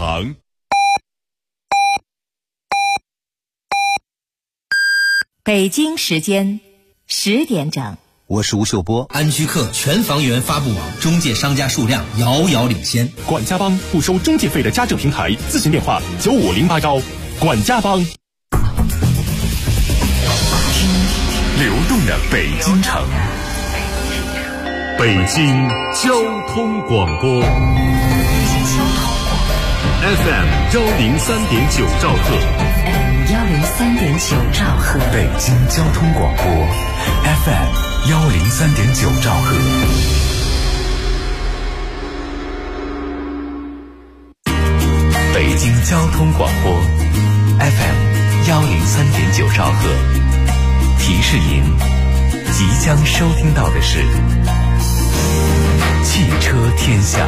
场。 北京时间10点整。 我是吴秀波。 安居客全房源发布网中介商家数量遥遥领先。 管家帮不收中介费的家政平台，咨询电话9508管家帮。流动的北京城，北京交通广播 FM 103.9兆赫 103.9兆赫， 北京交通广播 FM 103.9兆赫。北京交通广播 FM 103.9兆赫。提示您，即将收听到的是汽车天下。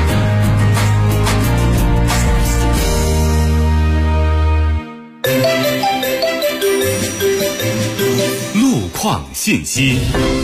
路况信息。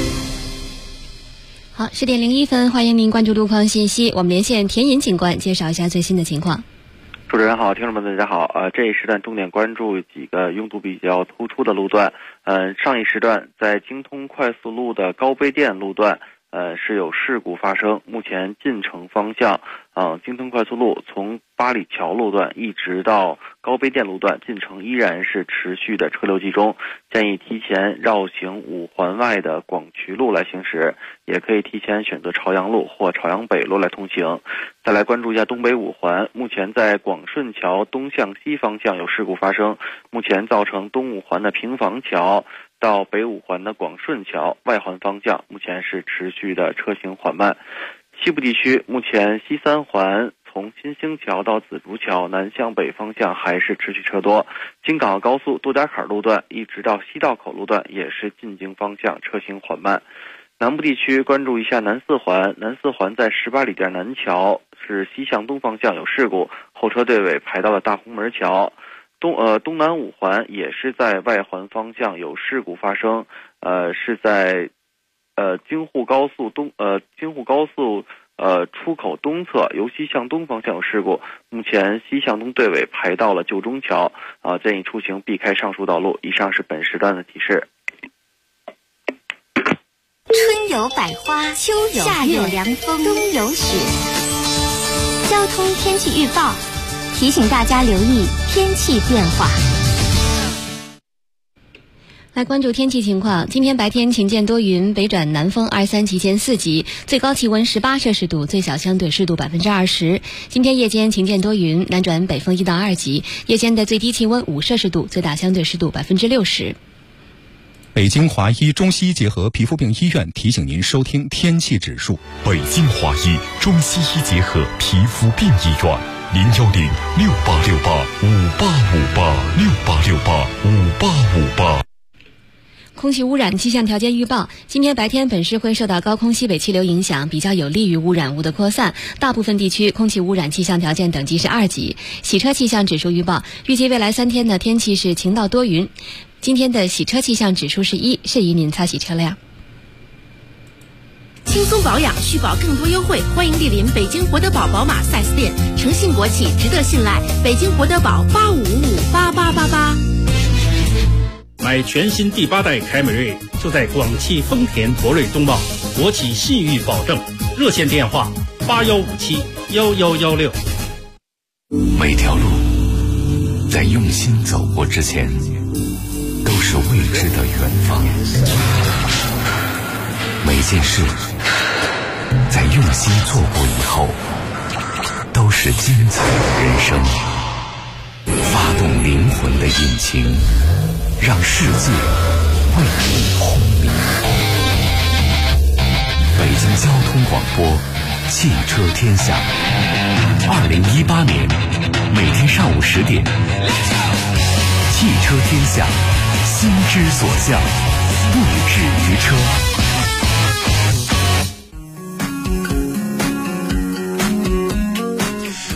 好，10点01分，欢迎您关注路况信息。我们连线田引警官，介绍一下最新的情况。 主持人好，听众们大家好。这一时段重点关注几个拥堵比较突出的路段。上一时段在京通快速路的高碑店路段，是有事故发生。目前进城方向，京通快速路从八里桥路段一直到高碑店路段进城依然是持续的车流集中，建议提前绕行5环外的广渠路来行驶，也可以提前选择朝阳路或朝阳北路来通行。再来关注一下东北5环，目前在广顺桥东向西方向有事故发生，目前造成东5环的平房桥到北5环的广顺桥外环方向目前是持续的车行缓慢。西部地区目前西3环从新兴桥到紫竹桥南向北方向还是持续车多，京港澳高速杜家坎路段一直到西道口路段也是进京方向车行缓慢。南部地区关注一下南4环，南4环在18里店南桥是西向东方向有事故，后车队尾排到了大红门桥。东南5环也是在外环方向有事故发生，是在京沪高速出口东侧由西向东方向有事故，目前西向东队尾排到了旧中桥，建议出行避开上述道路。以上是本时段的提示。 春有百花，秋有夏有凉风，冬有雪。交通天气预报提醒大家留意天气变化。 来关注天气情况，今天白天晴间多云，北转南风23级间4级，最高气温18摄氏度，最小相对湿度20%。今天夜间晴间多云，南转北风1到2级，夜间的最低气温5摄氏度，最大相对湿度60%。 北京华医中西医结合皮肤病医院提醒您收听天气指数。 北京华医中西医结合皮肤病医院，0106868585858，68685858。 空气污染气象条件预报，今天白天本市会受到高空西北气流影响，比较有利于污染物的扩散，大部分地区空气污染气象条件等级是2级。洗车气象指数预报，预计未来3天的天气是晴到多云，今天的洗车气象指数是1，适宜您擦洗车辆。 轻松保养，续保更多优惠，欢迎莅临北京博德堡宝马 4S 店，诚信国企，值得信赖。北京博德堡85558888。 买全新第8代凯美瑞，就在广汽丰田博瑞东茂，国企信誉保证。热线电话81571116。 每条路在用心走过之前，都是未知的远方。每件事在用心做过以后，都是精彩的人生。发动灵魂的引擎，让世界为你轰鸣。北京交通广播汽车天下，2018年每天上午10点，汽车天下，心之所向，不止于车。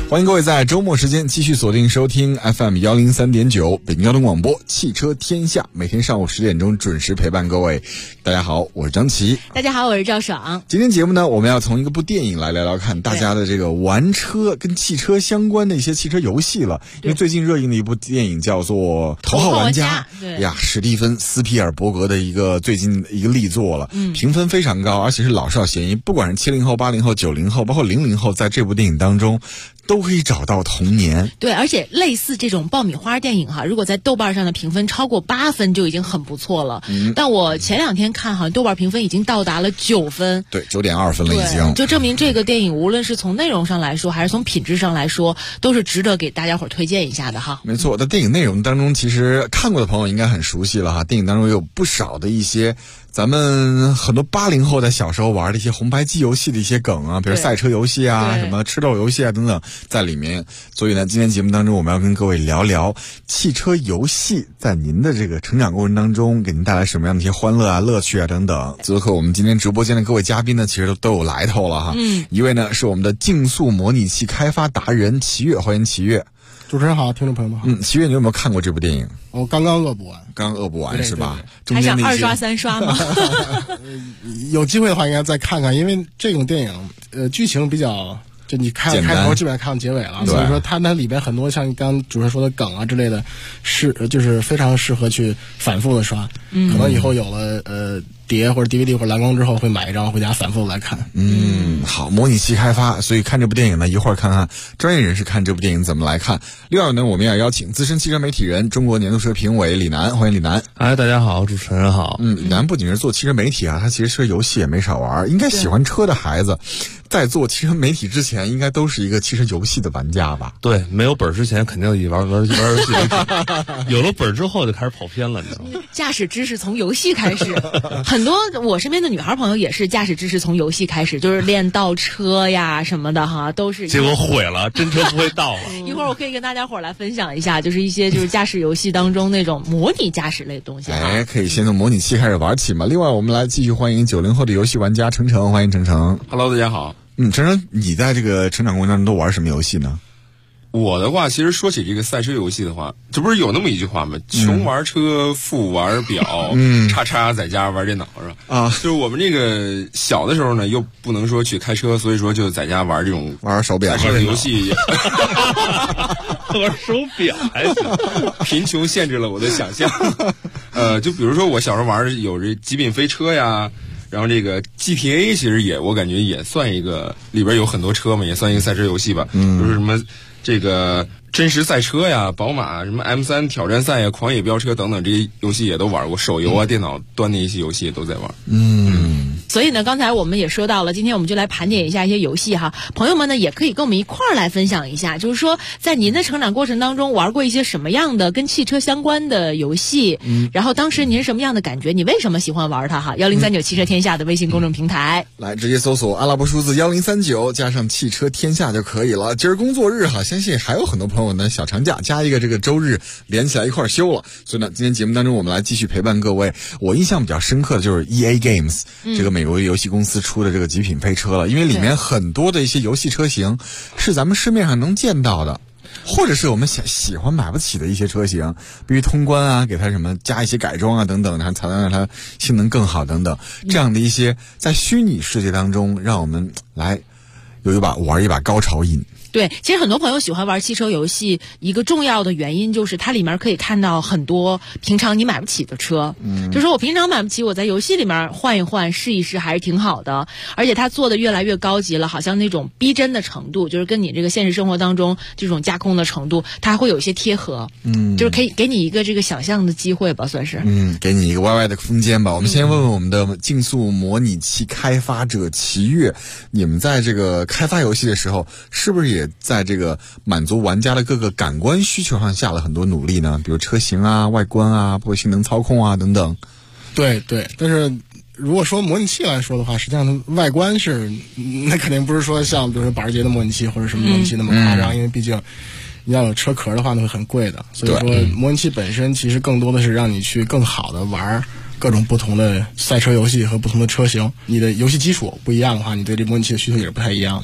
欢迎各位在周末时间继续锁定收听 FM 103.9北京交通广播汽车天下，每天上午10点钟准时陪伴各位。大家好，我是张琪。 大家好，我是赵爽。 今天节目呢，我们要从一个部电影来聊聊看大家的这个玩车跟汽车相关的一些汽车游戏了。因为最近热映的一部电影叫做《头号玩家》， 对呀，史蒂芬·斯皮尔伯格的一个最近一个力作了，评分非常高，而且是老少咸宜，不管是70后、80后、90后，包括00后，在这部电影当中都可以找到童年。 对，而且类似这种爆米花电影哈，如果在豆瓣上的评分超过8分就已经很不错了。但我前2天看，好像豆瓣评分已经到达了9分， 对，9.2分了已经， 就证明这个电影无论是从内容上来说，还是从品质上来说，都是值得给大家伙推荐一下的哈。 没错，在电影内容当中，其实看过的朋友应该很熟悉了哈。电影当中有不少的一些咱们很多80后在小时候玩的一些红白机游戏的一些梗啊，比如赛车游戏啊，什么吃豆游戏啊等等在里面。所以呢，今天节目当中我们要跟各位聊聊汽车游戏在您的这个成长过程当中给您带来什么样的一些欢乐啊、乐趣啊等等。最后我们今天直播间的各位嘉宾呢，其实都有来头了哈。一位呢是我们的竞速模拟器开发达人齐越，欢迎齐越。 主持人好，听众朋友们好。 齐越，你有没有看过这部电影？ 我刚刚恶补完。 刚恶补完是吧？ 还想2刷3刷吗？ 有机会的话应该再看看，因为这种电影剧情比较，就你开头基本上看到结尾了，所以说它那里边很多像刚刚主持人说的梗啊之类的，就是非常适合去反复的刷。可能以后有了碟或者 DVD 或者蓝光之后，会买一张回家反复来看。 好，模拟器开发，所以看这部电影呢，一会儿看看专业人士看这部电影怎么来看。另外呢，我们要邀请资深汽车媒体人、中国年度车评委李楠，欢迎李楠。 大家好，主持人好。 李楠不仅是做汽车媒体啊，他其实车游戏也没少玩。应该喜欢车的孩子，在做汽车媒体之前，应该都是一个汽车游戏的玩家吧？ 对，没有本之前肯定以玩游戏为主，有了本之后就开始跑偏了，你知道吗？ 驾驶知识从游戏开始，很多我身边的女孩朋友也是驾驶知识从游戏开始，就是练倒车呀什么的哈，都是。 结果毁了，真车不会倒了。 一会儿我可以跟大家伙来分享一下，就是一些就是驾驶游戏当中那种模拟驾驶类的东西。 可以先从模拟器开始玩起嘛。另外，我们来继续欢迎90后的游戏玩家程程，欢迎程程。 Hello， 大家好。 程程，你在这个成长过程当中都玩什么游戏呢？ 我的话，其实说起这个赛车游戏的话，这不是有那么一句话吗？穷玩车，富玩表，叉叉在家玩电脑是吧？啊，就是我们这个小的时候呢，又不能说去开车，所以说就在家玩这种玩手表赛车游戏。 玩手表还行， 贫穷限制了我的想象。就比如说我小时候玩有这极品飞车呀。然后这个 GTA 其实我感觉也算一个，里边有很多车嘛，也算一个赛车游戏吧。就是什么这个真实赛车呀、宝马什么 M3 挑战赛呀、狂野飙车等等这些游戏也都玩过，手游啊、电脑端的一些游戏也都在玩。 所以呢，刚才我们也说到了，今天我们就来盘点一下一些游戏哈。朋友们呢，也可以跟我们一块儿来分享一下，就是说在您的成长过程当中玩过一些什么样的跟汽车相关的游戏，然后当时您什么样的感觉，你为什么喜欢玩它哈？1039汽车天下的微信公众平台， 来直接搜索阿拉伯数字1039加上汽车天下就可以了。今儿工作日哈，相信还有很多朋友呢小长假加一个这个周日连起来一块儿休了，所以呢，今天节目当中我们来继续陪伴各位。我印象比较深刻的就是 EA Games 这个美国游戏公司出的这个极品飞车了，因为里面很多的一些游戏车型是咱们市面上能见到的，或者是我们喜欢买不起的一些车型，必须通关啊，给它什么加一些改装啊等等，才能让它性能更好等等，这样的一些在虚拟世界当中让我们来玩一把高潮瘾。 对，其实很多朋友喜欢玩汽车游戏，一个重要的原因就是它里面可以看到很多平常你买不起的车。就是说我平常买不起，我在游戏里面换一换试一试还是挺好的。而且它做的越来越高级了，好像那种逼真的程度，就是跟你这个现实生活当中这种架空的程度，它会有一些贴合。就是可以给你一个这个想象的机会吧，算是。 给你一个 YY 的空间吧。我们先问问我们的竞速模拟器开发者齐越，你们在这个开发游戏的时候，是不是也在这个满足玩家的各个感官需求上下了很多努力呢？比如车型啊、外观啊、包括性能操控啊等等。 对，但是如果说模拟器来说的话，实际上外观是那肯定不是说像比如说保时捷的模拟器或者什么模拟器那么夸张，因为毕竟你要有车壳的话那会很贵的，所以说模拟器本身其实更多的是让你去更好的玩各种不同的赛车游戏和不同的车型。你的游戏基础不一样的话，你对这模拟器的需求也是不太一样的。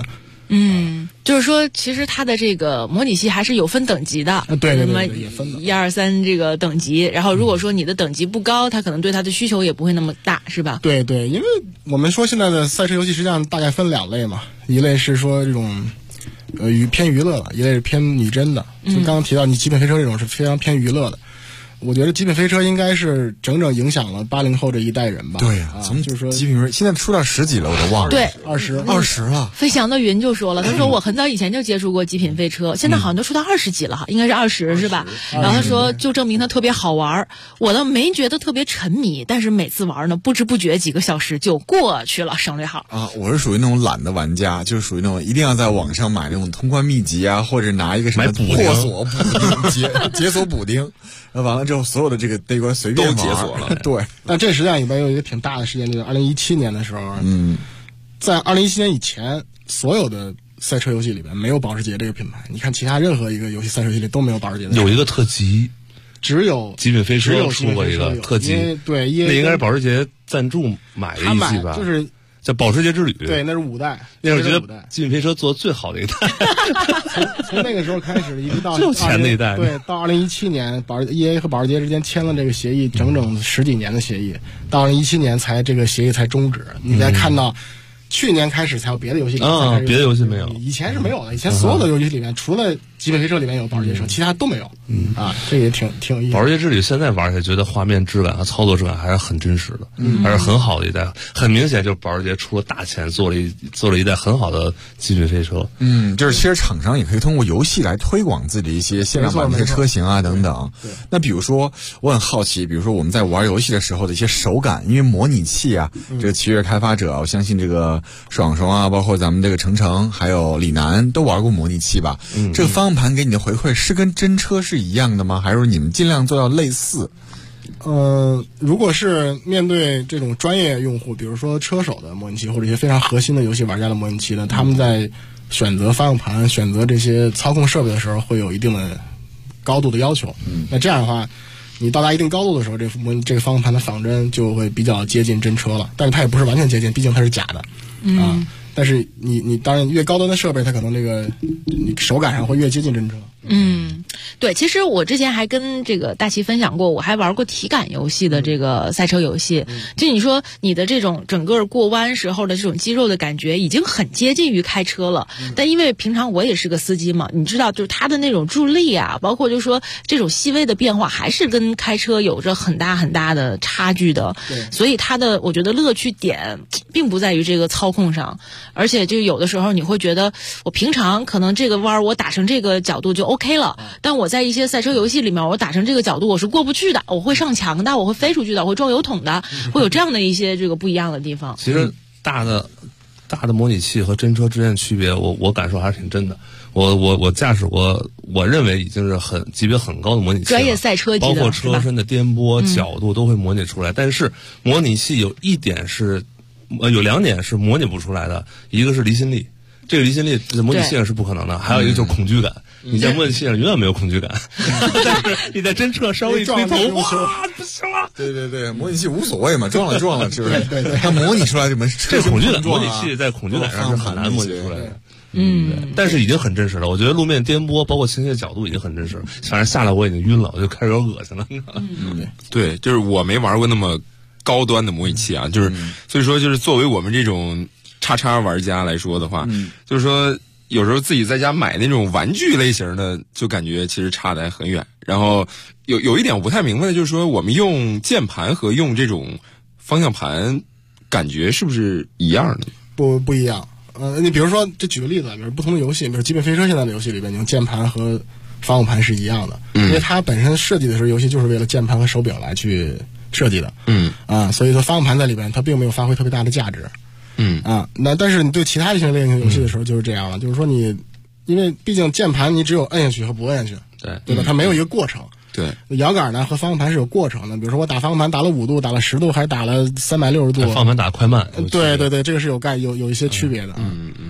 就是说，其实它的这个模拟器还是有分等级的， 对， 什么也分的 1、2、3这个等级。然后如果说你的等级不高，它可能对它的需求也不会那么大，是吧？ 对，因为我们说现在的赛车游戏实际上大概分2类嘛，一类是说这种偏娱乐的，一类是偏拟真的。就刚刚提到你极品飞车这种是非常偏娱乐的。我觉得极品飞车应该是整整影响了80后这一代人吧。 对呀，从就是说极品飞车现在出到10几了，我都忘了。 对 ，20 了。 飞翔的云就说了，他说我很早以前就接触过极品飞车，现在好像都出到20几了哈，应该是20是吧？然后他说就证明它特别好玩，我倒没觉得特别沉迷，但是每次玩呢，不知不觉几个小时就过去了，省略号啊。我是属于那种懒的玩家，就是属于那种一定要在网上买那种通关秘籍啊，或者拿一个什么破锁补丁解锁补丁。完了之后，所有的这个那关随便都解锁了。 对，但这实际上里边有一个挺大的时间，就是2017年的时候。在2017年以前，所有的赛车游戏里边没有保时捷这个品牌。你看其他任何一个游戏赛车游戏里都没有保时捷的。 有一个特级， 只有极品飞车出过一个特级， 对， 那应该是保时捷赞助买的一期吧？ 就是叫保时捷之旅。 对，那是5代。 那是我觉得极品飞车做的最好的一代。 从那个时候开始，一直到就前那一代。 对，到2017年，EA 和保时捷之间签了这个协议，整整10几年的协议，到2017年才这个协议才终止。你再看到。去年开始才有别的游戏， 别的游戏没有， 以前是没有的。以前所有的游戏里面，除了极品飞车里面有保时捷车，其他都没有。这也挺有意思。 保时捷之旅现在玩起来，觉得画面质感和操作质感还是很真实的，还是很好的一代。很明显，就是保时捷出了大钱，做了一代很好的极品飞车。 就是其实厂商也可以通过游戏来推广自己的一些限量版的车型啊等等。那比如说，我很好奇，比如说我们在玩游戏的时候的一些手感，因为模拟器啊，这个奇悦开发者，我相信这个。爽啊，包括咱们这个程还有李楠都玩过模拟器吧？这个方向盘给你的回馈是跟真车是一样的吗？还是说你们尽量做到类似？ 如果是面对这种专业用户，比如说车手的模拟器或者一些非常核心的游戏玩家的模拟器呢，他们在选择方向盘、选择这些操控设备的时候，会有一定的高度的要求。那这样的话。你到达一定高度的时候，这个方向盘的仿真就会比较接近真车了，但是它也不是完全接近，毕竟它是假的，但是你当然越高端的设备，它可能这个你手感上会越接近真车。 对，其实我之前还跟这个大齐分享过，我还玩过体感游戏的这个赛车游戏。就你说你的这种整个过弯时候的这种肌肉的感觉，已经很接近于开车了。但因为平常我也是个司机嘛，你知道，就是它的那种助力啊，包括就是说这种细微的变化，还是跟开车有着很大很大的差距的。所以它的我觉得乐趣点并不在于这个操控上，而且就有的时候你会觉得，我平常可能这个弯我打成这个角度就 OK 了，但我在一些赛车游戏里面，我打成这个角度我是过不去的，我会上墙的，我会飞出去的，我会撞油桶的，会有这样的一些这个不一样的地方。 其实大的模拟器和真车之间的区别，我感受还是挺真的。我驾驶过，我认为已经是级别很高的模拟器了， 专业赛车级的， 包括车身的颠簸角度都会模拟出来。但是模拟器有2点是模拟不出来的，一个是离心力。这个离心力在模拟器上是不可能的，还有一个就是恐惧感。你在模拟器上永远没有恐惧感，但是你在真车稍微一推头，哇，不行了！ 对，模拟器无所谓嘛，撞了，是不是？对，它模拟出来这恐惧感，模拟器在恐惧感上是很难模拟出来的。但是已经很真实了。我觉得路面颠簸，包括倾斜角度已经很真实。反正下来我已经晕了，我就开始有点恶心了。 对，就是我没玩过那么高端的模拟器啊，就是所以说就是作为我们这种。叉玩家来说的话，就是说有时候自己在家买那种玩具类型的，就感觉其实差得还很远。然后有一点我不太明白的就是说，我们用键盘和用这种方向盘，感觉是不是一样的？ 不一样。你比如说，这举个例子，比如不同的游戏，比如极品飞车现在的游戏里边，你用键盘和方向盘是一样的，因为它本身设计的时候，游戏就是为了键盘和手柄来去设计的。所以说方向盘在里边，它并没有发挥特别大的价值。但是你对其他一些类型游戏的时候就是这样了，就是说因为毕竟键盘你只有摁下去和不摁下去，对吧？它没有一个过程。 对， 摇杆呢和方向盘是有过程的，比如说我打方向盘打了5度，打了10度，还打了360度， 方向盘打快慢。 对，这个是有一些区别的。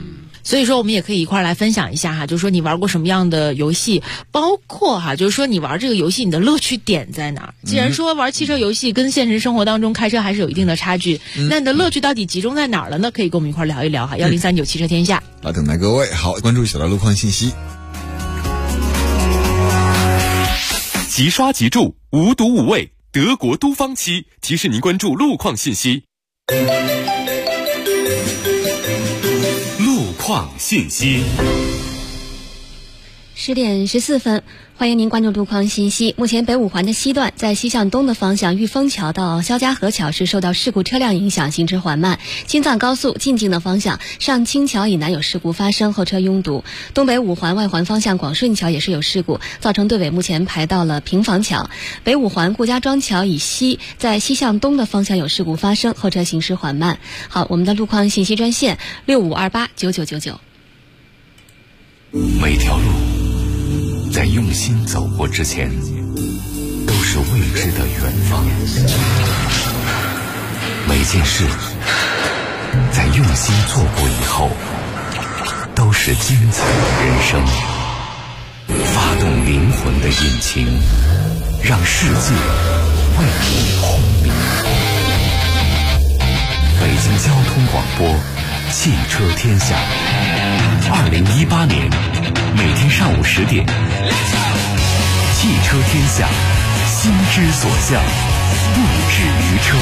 所以说我们也可以一块来分享一下哈，就是说你玩过什么样的游戏，包括哈，就是说你玩这个游戏你的乐趣点在哪儿？既然说玩汽车游戏跟现实生活当中开车还是有一定的差距，那你的乐趣到底集中在哪儿了呢？可以跟我们一块聊一聊哈，1039汽车天下。 来等待各位，好，关注小道路况信息。 即刷即注，无毒无味，德国都方漆提示您关注路况信息。路况信息。 10点14分，欢迎您关注路况信息。目前北五环的西段在西向东的方向玉峰桥到肖家河桥是受到事故车辆影响，行驶缓慢。京藏高速进京的方向上清桥以南有事故发生，后车拥堵。东北五环外环方向广顺桥也是有事故，造成队尾目前排到了平房桥。北五环顾家庄桥以西在西向东的方向有事故发生，后车行驶缓慢。好，我们的路况信息专线65289999。 每条路在用心走过之前，都是未知的远方。每件事在用心做过以后，都是精彩的人生。发动灵魂的引擎，让世界为你轰鸣。北京交通广播，汽车天下。2018年，每天上午10点，汽车天下，心之所向，不止于车。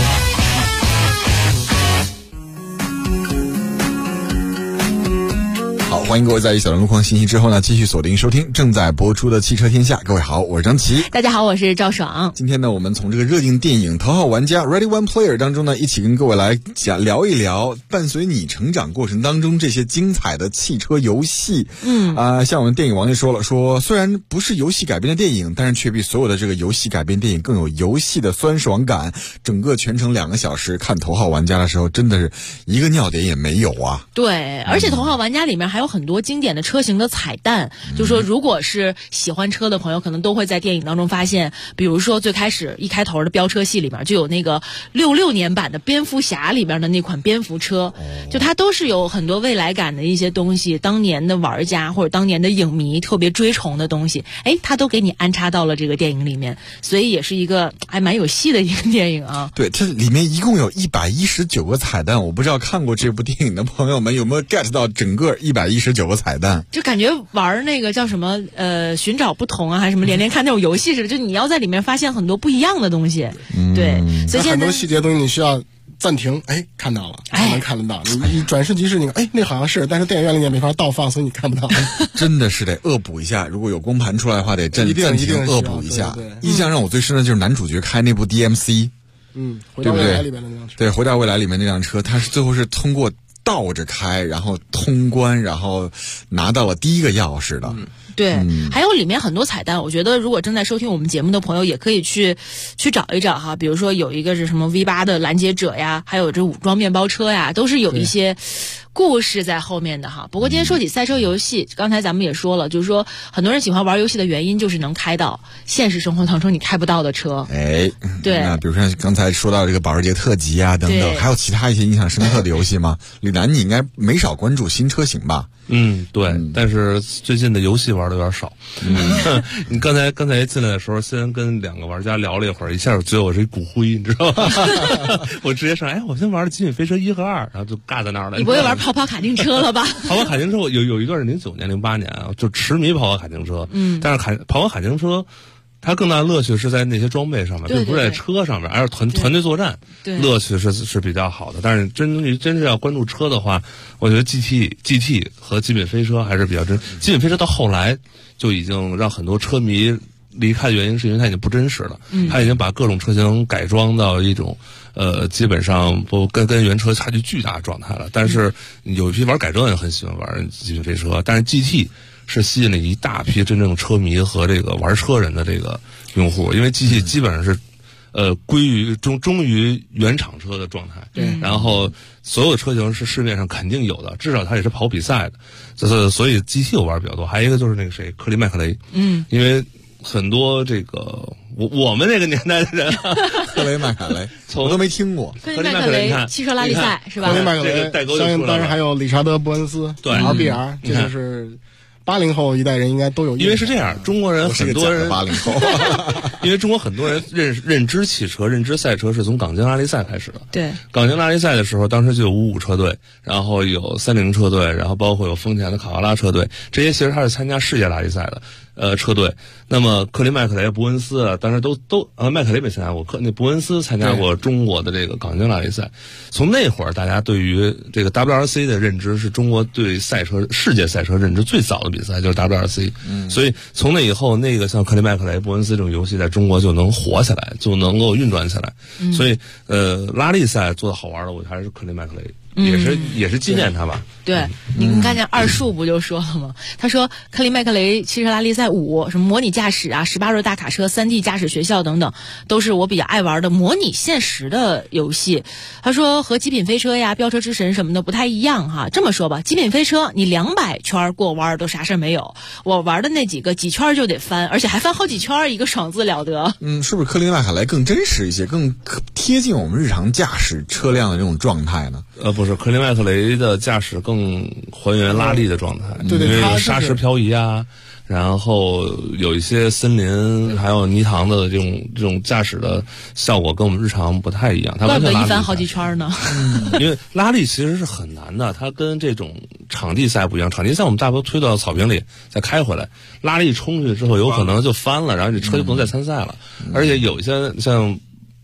好，欢迎各位在一小段路况信息之后呢，继续锁定收听正在播出的汽车天下。各位好，我是张琪。 大家好，我是赵爽。 今天呢，我们从这个热映电影《头号玩家》Ready One Player 当中呢，一起跟各位来聊一聊伴随你成长过程当中这些精彩的汽车游戏。像我们电影王就说了，说虽然不是游戏改编的电影，但是却比所有的这个游戏改编电影更有游戏的酸爽感。整个全程2个小时看《头号玩家》的时候，真的是一个尿点也没有啊。 对，而且《头号玩家》里面还有很多经典的车型的彩蛋，就说如果是喜欢车的朋友，可能都会在电影当中发现，比如说最开始一开头的飙车戏里面就有那个66年版的蝙蝠侠里边的那款蝙蝠车，就它都是有很多未来感的一些东西，当年的玩家或者当年的影迷特别追崇的东西，它都给你安插到了这个电影里面，所以也是一个还蛮有戏的一个电影啊。 对，它里面一共有119个彩蛋，我不知道看过这部电影的朋友们有没有 get 到整个119个彩蛋。 就感觉玩那个叫什么寻找不同啊，还是什么连连看那种游戏似的，就你要在里面发现很多不一样的东西。对，所以现在很多细节东西你需要暂停，看到了才能看得到。你转瞬即逝，那好像是，但是电影院里面没法倒放，所以你看不到。 真的是得恶补一下，如果有光盘出来的话，得暂停恶补一下。印象让我最深的就是男主角开那部 DMC， 回到未来里面的那辆车。 对，回到未来里面那辆车，他是最后是通过倒着开，然后通关，然后拿到了第一个钥匙的。 对，还有里面很多彩蛋，我觉得如果正在收听我们节目的朋友也可以去找一找哈，比如说有一个是什么 V8 的拦截者呀，还有这武装面包车呀，都是有一些故事在后面的哈。不过今天说起赛车游戏，刚才咱们也说了，就是说很多人喜欢玩游戏的原因就是能开到现实生活当中你开不到的车。对， 那比如说刚才说到这个保时捷特级啊等等，还有其他一些印象深刻的游戏吗？李楠，你应该没少关注新车型吧？ 对，但是最近的游戏玩的有点少。你刚才进来的时候，先跟2个玩家聊了一会儿，一下觉得我是一骨灰，你知道吗？我直接上，我先玩了《极品飞车1和2》，然后就尬在那儿了。 你不会玩跑跑卡丁车了吧？ 跑跑卡丁车，我有一段是09年、08年啊，就痴迷跑跑卡丁车。但是跑跑卡丁车，它更大的乐趣是在那些装备上面，并不是在车上面，而是团队作战，乐趣是比较好的。但是真是要关注车的话，我觉得 GT 和极品飞车还是比较真。极品飞车到后来就已经让很多车迷离开的原因是因为它已经不真实了，它已经把各种车型改装到一种基本上不跟原车差距巨大的状态了。但是有一批玩改装也很喜欢玩极品飞车，但是 GT 是吸引了一大批真正车迷和这个玩车人的这个用户，因为 GT 基本上是归于忠于原厂车的状态。然后所有的车型是市面上肯定有的，至少它也是跑比赛的，所以 GT 我玩比较多。还有一个就是那个谁，克利麦克雷，因为很多这个我们那个年代的人， 克雷麦卡雷，我都没听过。 克雷麦克雷汽车拉力赛是吧？ 克雷麦克雷代沟就出来了。 当然还有理查德·伯恩斯， 对 RBR， 这就是80后一代人应该都有。 因为是这样，中国人很多人 80后， 因为中国很多人认知汽车、认知赛车是从港京拉力赛开始的。 对， 港京拉力赛的时候，当时就有55车队，然后有30车队，然后包括有丰田的卡罗拉车队，这些其实他是参加世界拉力赛的。车队，那么克林麦克雷、伯恩斯啊，当时都麦克雷没参加过，伯恩斯参加过中国的这个港京拉力赛。从那会儿，大家对于这个 WRC 的认知是中国对世界赛车认知最早的比赛就是 WRC。所以从那以后，那个像克林麦克雷、伯恩斯这种游戏在中国就能火起来，就能够运转起来。所以拉力赛做的好玩的，我还是克林麦克雷。也是纪念他吧。 对，你看见二树不就说了吗？他说克林麦克雷汽车拉力赛5，什么模拟驾驶啊、18热大卡车、3D 驾驶学校等等，都是我比较爱玩的模拟现实的游戏。他说和极品飞车呀、飙车之神什么的不太一样哈。这么说吧，极品飞车你200圈过弯都啥事没有，我玩的那几个几圈就得翻，而且还翻好几圈，一个爽字了得。 是不是克林麦克雷更真实一些，更贴近我们日常驾驶车辆的这种状态呢？ 不是，克林麦克雷的驾驶更还原拉力的状态， 对， 因为有沙石漂移啊，然后有一些森林还有泥塘的这种驾驶的效果跟我们日常不太一样。它怪不得一翻好几圈呢。 因为拉力其实是很难的，它跟这种场地赛不一样。场地赛我们大多推到草坪里再开回来，拉力冲去之后有可能就翻了，然后你车就不能再参赛了。而且有一些像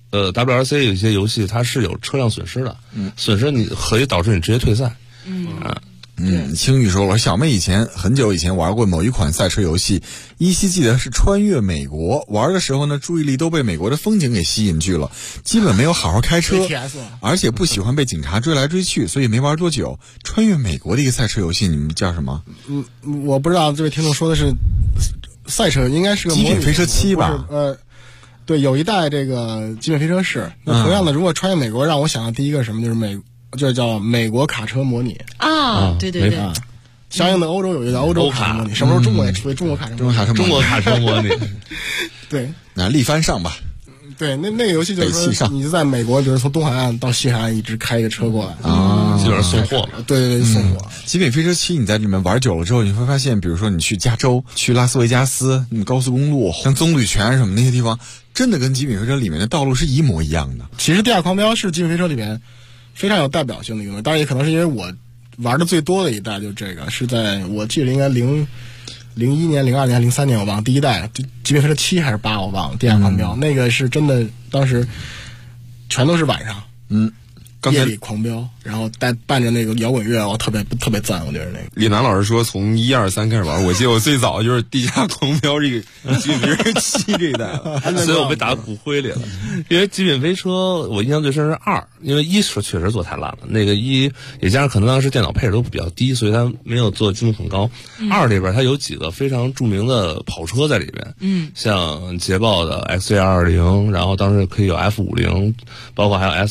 WRC 有一些游戏它是有车辆损失的，损失你可以导致你直接退赛。 青玉说了，小妹很久以前玩过某一款赛车游戏，依稀记得是穿越美国，玩的时候呢，注意力都被美国的风景给吸引去了，基本没有好好开车，而且不喜欢被警察追来追去，所以没玩多久。穿越美国的一个赛车游戏，你们叫什么？ 我不知道这位听众说的是赛车，应该是个极品飞车7吧？ 对，有一代这个极品飞车是。那同样的，如果穿越美国，让我想到第一个什么就是叫美国卡车模拟啊，对对对。 相应的欧洲有一个叫欧洲卡车模拟，什么时候中国也出中国卡车模拟？ 中国卡车模拟。 对， 那力帆上吧。 对，那个游戏就是说，你就在美国，比如从东海岸到西海岸一直开一个车过来啊， 基本上送货。 对，送货。 极品飞车7，你在里面玩久了之后，你会发现，比如说你去加州、去拉斯维加斯，高速公路，像棕榈泉什么那些地方，真的跟极品飞车里面的道路是一模一样的。 其实《第二狂飙》是极品飞车里面非常有代表性的一个，当然也可能是因为我玩的最多的一代，就这个是在我记得应该01年、02年、03年我忘了，第一代就极品飞车7还是8我忘了，第二狂飙那个是真的，当时全都是晚上，夜里狂飙，然后伴着那个摇滚乐，我特别赞，我觉得那个。 李楠老师说从1、2、3开始玩，我记得我最早就是地下狂飙这个极品飞车7这一代了， 所以我被打骨灰里了。因为极品飞车我印象最深是2，因为1是确实做太烂了，那个1也加上可能当时电脑配置都比较低，所以它没有做精度很高。2里边它有几个非常著名的跑车在里边，像捷豹的 XJ220，然后当时可以有 F50，包括还有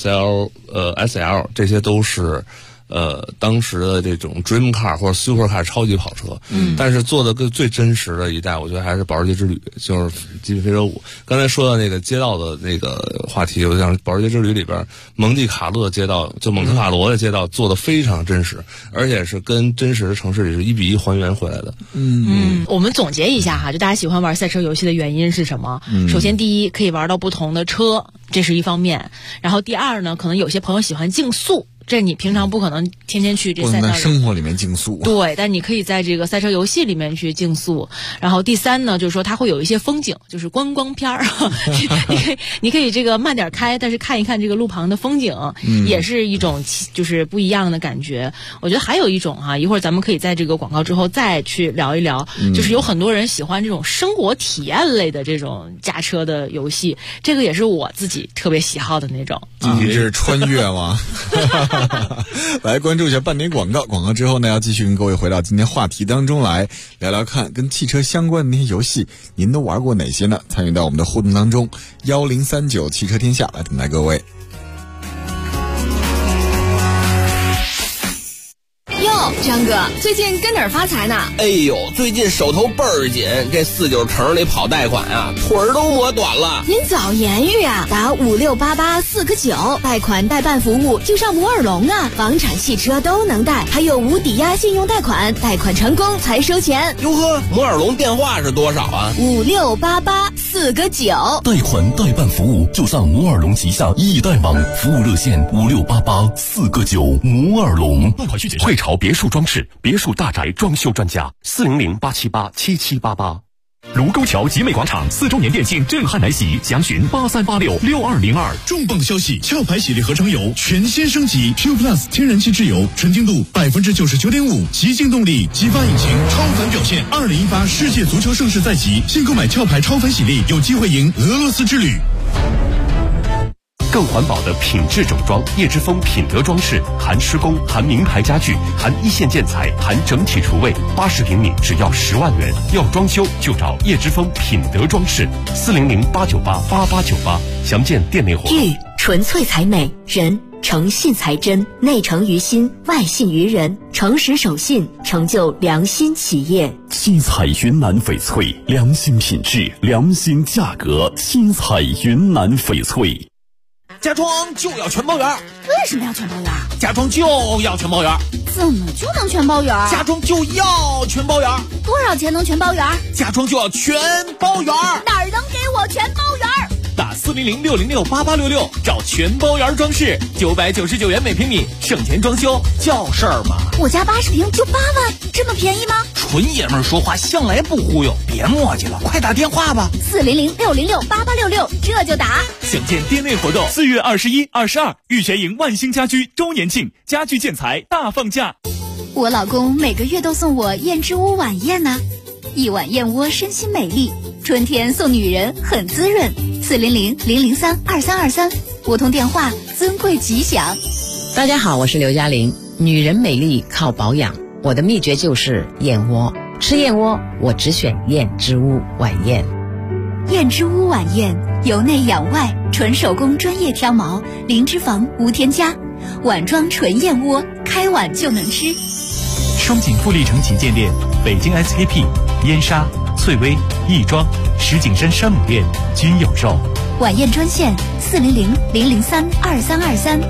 SL 这些都是当时的这种 Dream Car 或者 Super Car 超级跑车，但是做的最真实的一代，我觉得还是保时捷之旅，就是极品飞车5。刚才说到那个街道的那个话题，我想保时捷之旅里边蒙地卡洛的街道，就蒙特卡罗的街道做的非常真实，而且是跟真实的城市里是1比1还原回来的。 我们总结一下哈，就大家喜欢玩赛车游戏的原因是什么？首先第一，可以玩到不同的车，这是一方面。然后第二呢，可能有些朋友喜欢竞速，这你平常不可能天天去这赛道， 在生活里面竞速。 对，但你可以在这个赛车游戏里面去竞速。然后第三呢，就是说它会有一些风景，就是观光片儿，你可以这个慢点开，但是看一看这个路旁的风景，也是一种就是不一样的感觉。我觉得还有一种哈，一会儿咱们可以在这个广告之后再去聊一聊，就是有很多人喜欢这种生活体验类的这种驾车的游戏，这个也是我自己特别喜好的那种。 这是穿越吗？来关注一下半点广告，广告之后呢，要继续跟各位回到今天话题当中来聊聊看跟汽车相关的那些游戏，您都玩过哪些呢？参与到我们的互动当中，1039汽车天下来等待各位。 哟， 哟，张哥，最近跟哪儿发财呢？ 哎呦，最近手头倍儿紧，这49城里跑贷款啊，腿儿都磨短了。 您早言语啊，打5688 4个9，贷款代办服务就上摩尔龙啊，房产、汽车都能贷，还有无抵押信用贷款，贷款成功才收钱。 哟呵，摩尔龙电话是多少啊 ？5688 4个9。 贷款代办服务就上摩尔龙旗下易贷网，服务热线5688 4个9。摩尔龙。 贷款需谨慎。汇潮别墅装饰，别墅大宅装修专家，400-878 7788。卢沟桥集美广场4周年店庆震撼来袭，详询8386 6202。 重磅消息！壳牌系列合成油全新升级 ，Q Plus 天然气质油，纯净度99.5%，极净动力，激发引擎，超凡表现。2018世界足球盛世在即，新购买壳牌超凡喜力，有机会赢俄罗斯之旅。 更环保的品质整装，叶之峰品德装饰，含施工，含名牌家具，含一线建材，含整体厨卫，80平米只要10万元。要装修就找叶之峰品德装饰，400-898-8898，详见店内活动。 玉纯粹才美，人诚信才真，内诚于心，外信于人，诚实守信，成就良心企业。 新彩云南翡翠，良心品质，良心价格，新彩云南翡翠。 家装就要全包圆。 为什么要全包圆？ 家装就要全包圆。 怎么就能全包圆？ 家装就要全包圆。 多少钱能全包圆？ 家装就要全包圆。 哪儿能给我全包圆？ 打400-606-8866，找全包圆装饰，999元每平米，省钱装修叫事儿吗？ 我家80平就8万，这么便宜吗？ 纯爷们儿说话向来不忽悠，别磨叽了，快打电话吧。 400-606-8866，这就打。 详见店内活动。 4月21、22，玉泉营万兴家居周年庆，家居建材大放价。 我老公每个月都送我燕之屋晚宴呢，一碗燕窝身心美丽，春天送女人很滋润。400-003-2323，拨通电话，尊贵吉祥。 大家好，我是刘嘉玲。女人美丽靠保养，我的秘诀就是燕窝。吃燕窝，我只选燕之屋晚宴。 燕之屋晚宴，由内养外，纯手工专业挑毛，零脂肪无添加，碗装纯燕窝，开碗就能吃。 双井富力城旗舰店、北京 SKP、燕莎、翠微、亦庄、石景山山姆店均有售。 晚宴专线400-003-2323，400-003-2323。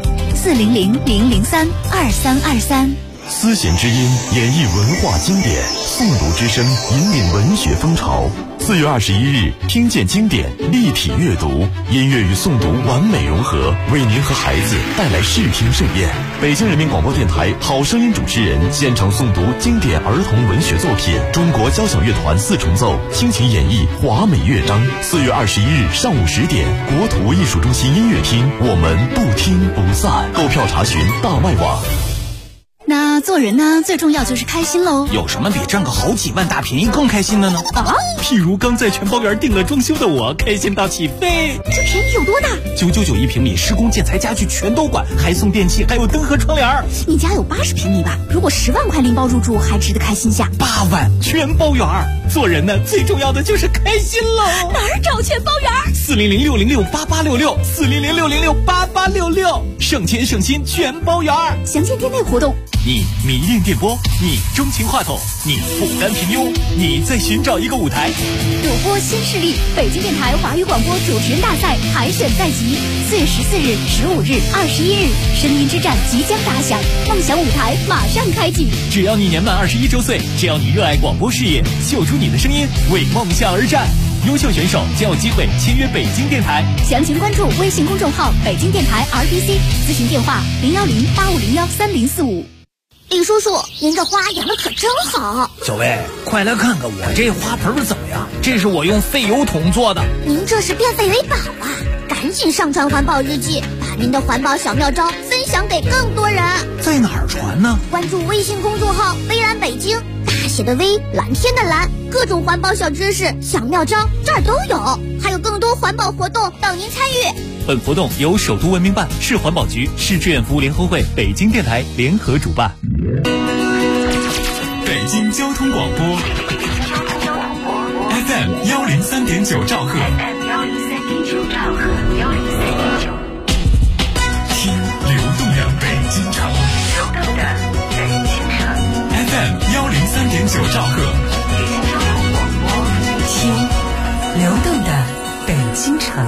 丝弦之音演绎文化经典，诵读之声引领文学风潮。4月21日，听见经典，立体阅读，音乐与诵读完美融合，为您和孩子带来视听盛宴。北京人民广播电台好声音主持人现场诵读经典儿童文学作品，中国交响乐团4重奏倾情演绎华美乐章。4月21日上午10点，国土艺术中心音乐厅，我们不听不散。购票查询大麦网。 那做人呢，最重要就是开心喽。 有什么比挣个好几万大便宜更开心的呢？ 啊， 譬如刚在全包园定了装修的我，开心到起飞。 这便宜有多大 ？999一平米，施工建材家具全都管，还送电器，还有灯和窗帘。 你家有80平米吧？如果10万块拎包入住，还值得开心下。 8万全包园。做人呢，最重要的就是开心喽。 哪儿找全包园 ？400-606-8866，400-606-8866，省钱省心全包园。 详见店内活动。 你迷恋电波，你钟情话筒，你不甘平庸，你在寻找一个舞台。 主播新势力，北京电台华语广播主持人大赛海选在即，4月14日、15日、21日，声音之战即将打响，梦想舞台马上开启。 只要你年满21周岁，只要你热爱广播事业，秀出你的声音，为梦想而战。优秀选手将有机会签约北京电台。 详情关注微信公众号北京电台 RDC， 咨询电话010-8501-3045。 李叔叔，您这花养的可真好。 小薇，快来看看我这花盆怎么样？这是我用废油桶做的。 您这是变废为宝啊！赶紧上传环保日记，把您的环保小妙招分享给更多人。 在哪儿传呢？ 关注微信公众号微蓝北京，大写的微，蓝天的蓝，各种环保小知识、小妙招这儿都有，还有更多环保活动等您参与。 本活动由首都文明办、市环保局、市志愿服务联合会、北京电台联合主办。北京交通广播 FM 103.9兆赫，听流动的北京城。 9兆赫， 听流动的北京城。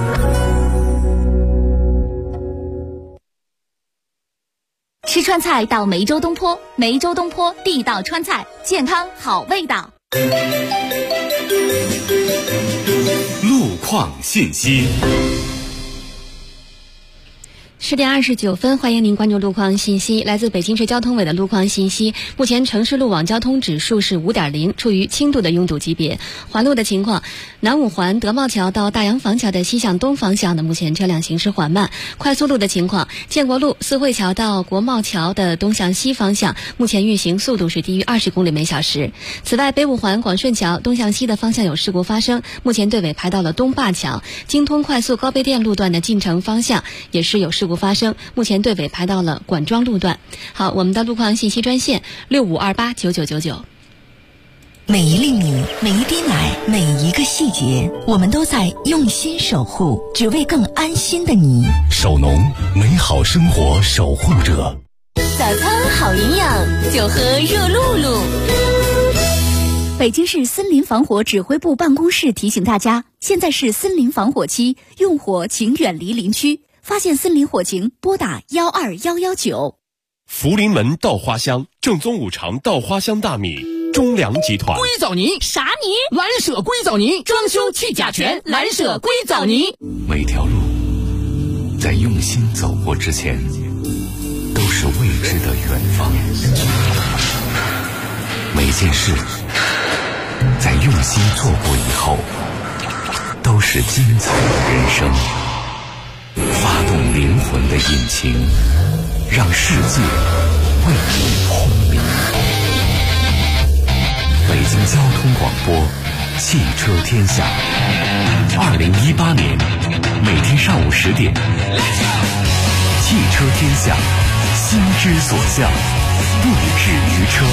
吃川菜到梅州东坡，梅州东坡地道川菜，健康好味道。 路况信息。 10点29分，欢迎您关注路况信息。来自北京市交通委的路况信息，目前城市路网交通指数是5.0，处于轻度的拥堵级别。环路的情况，南五环德茂桥到大洋坊桥的西向东方向的目前车辆行驶缓慢。快速路的情况，建国路四惠桥到国贸桥的东向西方向，目前运行速度是低于20公里每小时。此外，北五环广顺桥东向西的方向有事故发生，目前队尾排到了东坝桥。京通快速高碑店路段的进城方向也是有事故发生，目前队尾排到了管庄路段。好，我们的路况信息专线65289999。 每一粒米，每一滴奶，每一个细节，我们都在用心守护，只为更安心的你。 守农，美好生活守护者。 早餐好营养，就喝热露露。北京市森林防火指挥部办公室提醒大家，现在是森林防火期，用火请远离林区。发现森林火情，拨打12119。 福临门稻花香，正宗五常稻花香大米，中粮集团。 硅藻泥啥泥？蓝舍硅藻泥，装修去甲醛，蓝舍硅藻泥。 每条路在用心走过之前，都是未知的远方。每件事在用心做过以后，都是精彩的人生。发动灵魂的引擎，让世界为你轰鸣。北京交通广播，汽车天下。2018年每天上午10点，汽车天下，心之所向，不止于车。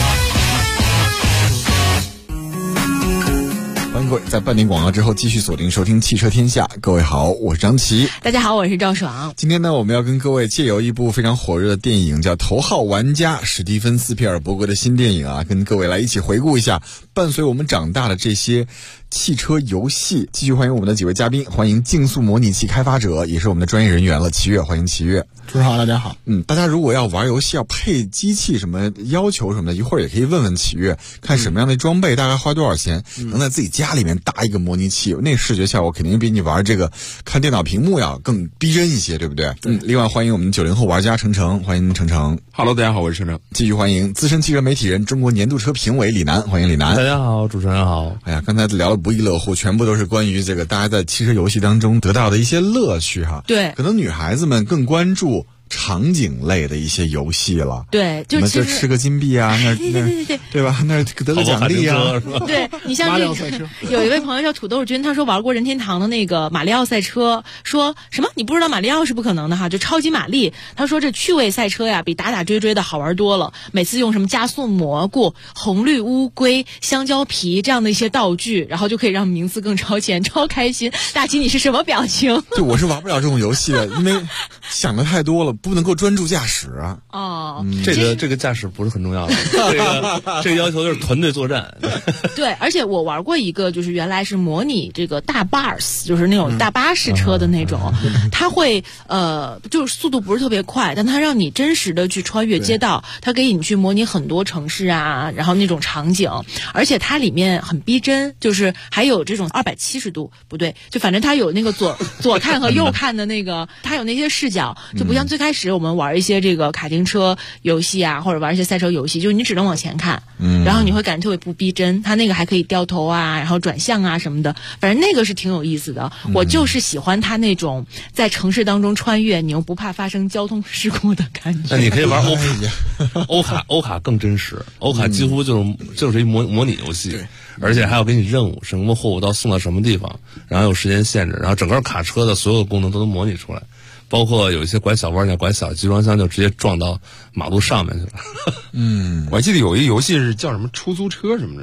欢迎各位在半点广告之后继续锁定收听汽车天下。各位好，我是张琪。 大家好，我是赵爽。 今天呢，我们要跟各位借由一部非常火热的电影叫《头号玩家》，史蒂芬斯皮尔伯格的新电影啊，跟各位来一起回顾一下伴随我们长大的这些汽车游戏。继续欢迎我们的几位嘉宾，欢迎竞速模拟器开发者，也是我们的专业人员了，齐越，欢迎齐越。 主持人好，大家好。 大家如果要玩游戏要配机器什么要求什么的，一会儿也可以问问齐越，看什么样的装备大概花多少钱，能在自己家里面搭一个模拟器，那视觉效果肯定比你玩这个看电脑屏幕要更逼真一些，对不对？另外欢迎我们90后玩家程程，欢迎程程。 Hello， 大家好，我是程程。 继续欢迎资深汽车媒体人、中国年度车评委李楠，欢迎李楠。 大家好，主持人好。 哎呀，刚才聊的不亦乐乎，全部都是关于这个大家在汽车游戏当中得到的一些乐趣哈。 对， 可能女孩子们更关注场景类的一些游戏了。 对，就这吃个金币啊，对吧？那得个奖励啊。 对，你像这个有一位朋友叫土豆君，他说玩过任天堂的那个马里奥赛车，说什么你不知道马里奥是不可能的哈，就超级玛丽。他说这趣味赛车呀，比打打追追的好玩多了。每次用什么加速蘑菇、红绿乌龟、香蕉皮这样的一些道具，然后就可以让名次更超前，超开心。大齐，你是什么表情？ 对，我是玩不了这种游戏的，因为想的太多了。不能够专注驾驶啊！ 这个驾驶不是很重要的，这个要求就是团队作战。 对，而且我玩过一个，就是原来是模拟这个大巴士，就是那种大巴士车的那种，它会就是速度不是特别快，但它让你真实的去穿越街道，它给你去模拟很多城市啊，然后那种场景，而且它里面很逼真，就是还有这种270度，不对，就反正它有那个左看和右看的那个，它有那些视角。就不像最开始我们玩一些这个卡丁车游戏啊，或者玩一些赛车游戏，就是你只能往前看，然后你会感觉特别不逼真。它那个还可以掉头啊，然后转向啊什么的，反正那个是挺有意思的。我就是喜欢它那种在城市当中穿越，你又不怕发生交通事故的感觉。 那你可以玩欧卡更真实，欧卡几乎就是一模拟游戏。而且还要给你任务，什么货物到送到什么地方，然后有时间限制，然后整个卡车的所有功能都能模拟出来。包括有一些拐小弯，像拐小集装箱就直接撞到马路上面去了。 我还记得有一个游戏是叫什么出租车什么的，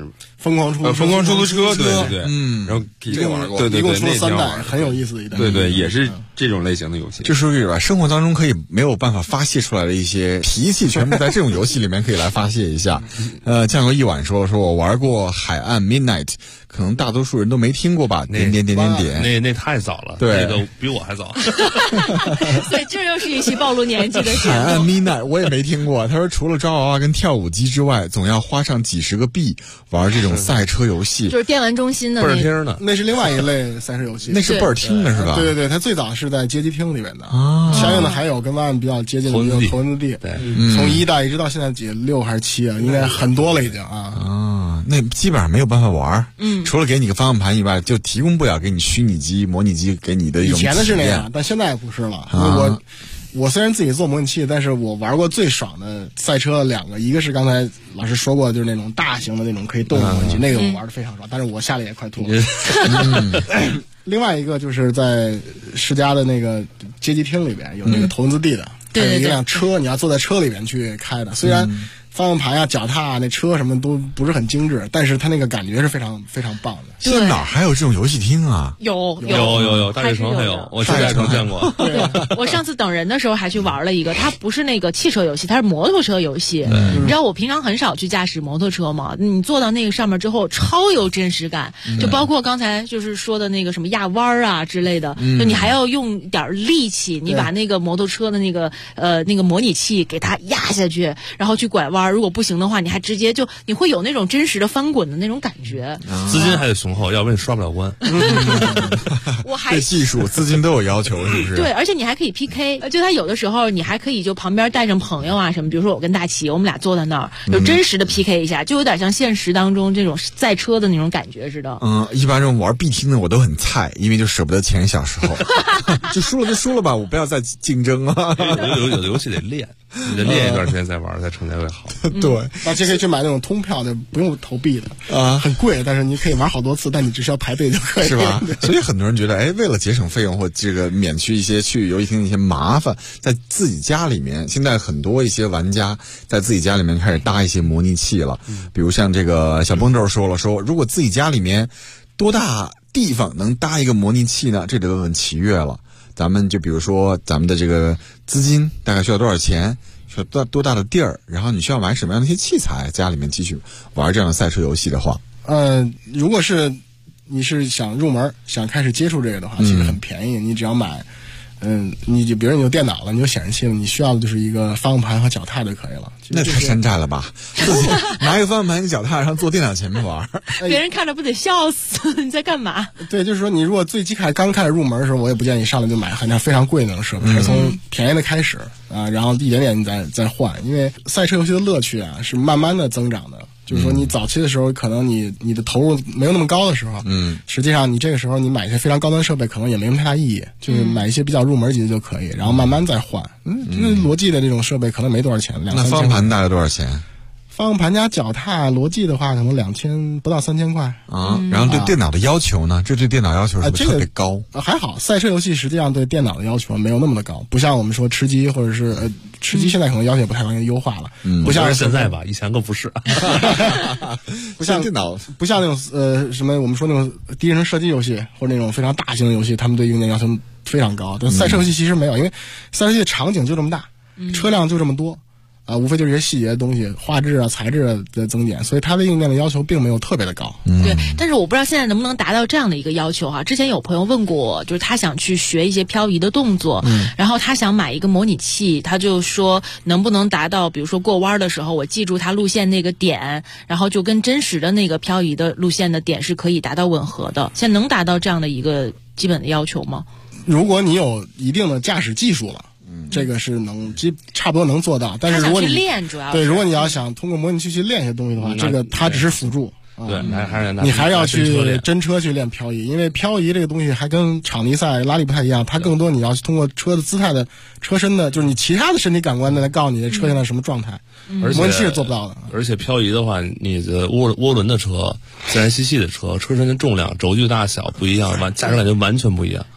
疯狂出租车，对，然后一共玩过，对，一共出了3代，很有意思的一代， 对，也是这种类型的游戏。 就说是吧，生活当中可以没有办法发泄出来的一些脾气，全部在这种游戏里面可以来发泄一下。降过一晚说我玩过海岸 Midnight， 可能大多数人都没听过吧？点， 那太早了， 对， 那个比我还早。 所以这又是一期暴露年纪的节目。 海岸 Midnight 我也没听过。他说除了抓娃娃跟跳舞机之外，总要花上几十个币玩这种赛车游戏， 就是电玩中心的倍儿厅的， 那是另外一类赛车游戏， 那是倍儿厅的是吧？ 对，它最早是在街机厅里面的相应的还有跟外面比较接近的头文字 D， 对， 从1代一直到现在6还是7啊，应该很多了已经啊。 那基本上没有办法玩，除了给你个方向盘以外，就提供不了给你虚拟机、模拟机给你的一种体验。 以前的是那样，但现在不是了。我虽然自己做模拟器，但是我玩过最爽的赛车2个，一个是刚才老师说过，就是那种大型的那种可以动的模拟器，那个我玩的非常爽，但是我下来也快吐了。另外一个就是在世嘉的那个街机厅里边有那个头文字 D 的，有一辆车，你要坐在车里边去开的，虽然方向盘啊、脚踏啊、那车什么都不是很精致，但是它那个感觉是非常非常棒的。 现在哪儿还有这种游戏厅啊？ 有， 大悦城还有，我去大悦城见过。 对，我上次等人的时候还去玩了一个，它不是那个汽车游戏，它是摩托车游戏。你知道我平常很少去驾驶摩托车嘛？你坐到那个上面之后，超有真实感，就包括刚才就是说的那个什么压弯啊之类的，就你还要用点力气，你把那个摩托车的那个模拟器给它压下去，然后去拐弯。如果不行的话，你还直接你会有那种真实的翻滚的那种感觉。 资金还得雄厚，要不然你刷不了关。 对技术、资金都有要求，是不是？ 对，而且你还可以 PK， 就他有的时候你还可以就旁边带上朋友啊什么，比如说我跟大齐，我们俩坐在那儿，有真实的 PK 一下，就有点像现实当中这种赛车的那种感觉似的。 一般这种玩 B 厅的我都很菜，因为就舍不得钱，小时候就输了就输了吧，我不要再竞争了。 有的游戏得练。你得练一段时间再玩，才成才会好。 对，而且可以去买那种通票的，不用投币的很贵，但是你可以玩好多次，但你只需要排队就可以， 是吧？所以很多人觉得，为了节省费用或这个免去一些去游戏厅的一些麻烦，在自己家里面，现在很多一些玩家在自己家里面开始搭一些模拟器了。比如像这个小蹦豆说如果自己家里面多大地方能搭一个模拟器呢？这得问问齐越了。咱们就比如说咱们的这个资金大概需要多少钱，需要多大的地儿，然后你需要买什么样的一些器材，家里面继续玩这样的赛车游戏的话， 如果是你是想入门想开始接触这个的话，其实很便宜，你只要买你就比如你有电脑了，你有显示器了，你需要的就是一个方向盘和脚踏就可以了。 那太山寨了吧？自己拿一个方向盘一个脚踏，然后坐电脑前面玩， 别人看着不得笑死？你在干嘛？ 对，就是说你如果刚开始入门的时候，我也不建议上来就买很非常贵的那种设备，还是从便宜的开始然后一点点你再换，因为赛车游戏的乐趣是慢慢的增长的。就是说，你早期的时候，可能你的投入没有那么高的时候，实际上你这个时候你买一些非常高端设备，可能也没什么太大意义，就是买一些比较入门级的就可以，然后慢慢再换。罗技的这种设备可能没多少钱， 那方向盘大概多少钱？ 方向盘加脚踏罗技的话，可能2000不到3000块然后对电脑的要求呢？这对电脑要求是不是特别高？ 还好，赛车游戏实际上对电脑的要求没有那么的高，不像我们说吃鸡或者是吃鸡现在可能要求也不太完全优化了，不像现在吧，以前可不是， 不像电脑， 不像那种什么我们说那种第一人称射击游戏或者那种非常大型的游戏，他们对硬件要求非常高。但赛车游戏其实没有，因为赛车游戏的场景就这么大，车辆就这么多。无非就是一些细节的东西，画质材质的增减，所以它的硬件的要求并没有特别的高。 对，但是我不知道现在能不能达到这样的一个要求哈。之前有朋友问过我，就是他想去学一些漂移的动作，然后他想买一个模拟器，他就说能不能达到，比如说过弯的时候，我记住他路线那个点，然后就跟真实的那个漂移的路线的点是可以达到吻合的。现在能达到这样的一个基本的要求吗？ 如果你有一定的驾驶技术了。这个是差不多能做到，但是如果如果你要想通过模拟器去练一些东西的话，这个它只是辅助。 对， 你还是要去真车去练漂移，因为漂移这个东西还跟场地赛拉力不太一样，它更多你要通过车的姿态的车身的，就是你其他的身体感官的来告诉你的车现在什么状态，模拟器是做不到的。 而且漂移的话，你的涡轮的车、自然吸气的车，车身的重量、轴距大小不一样，驾驶感觉完全不一样。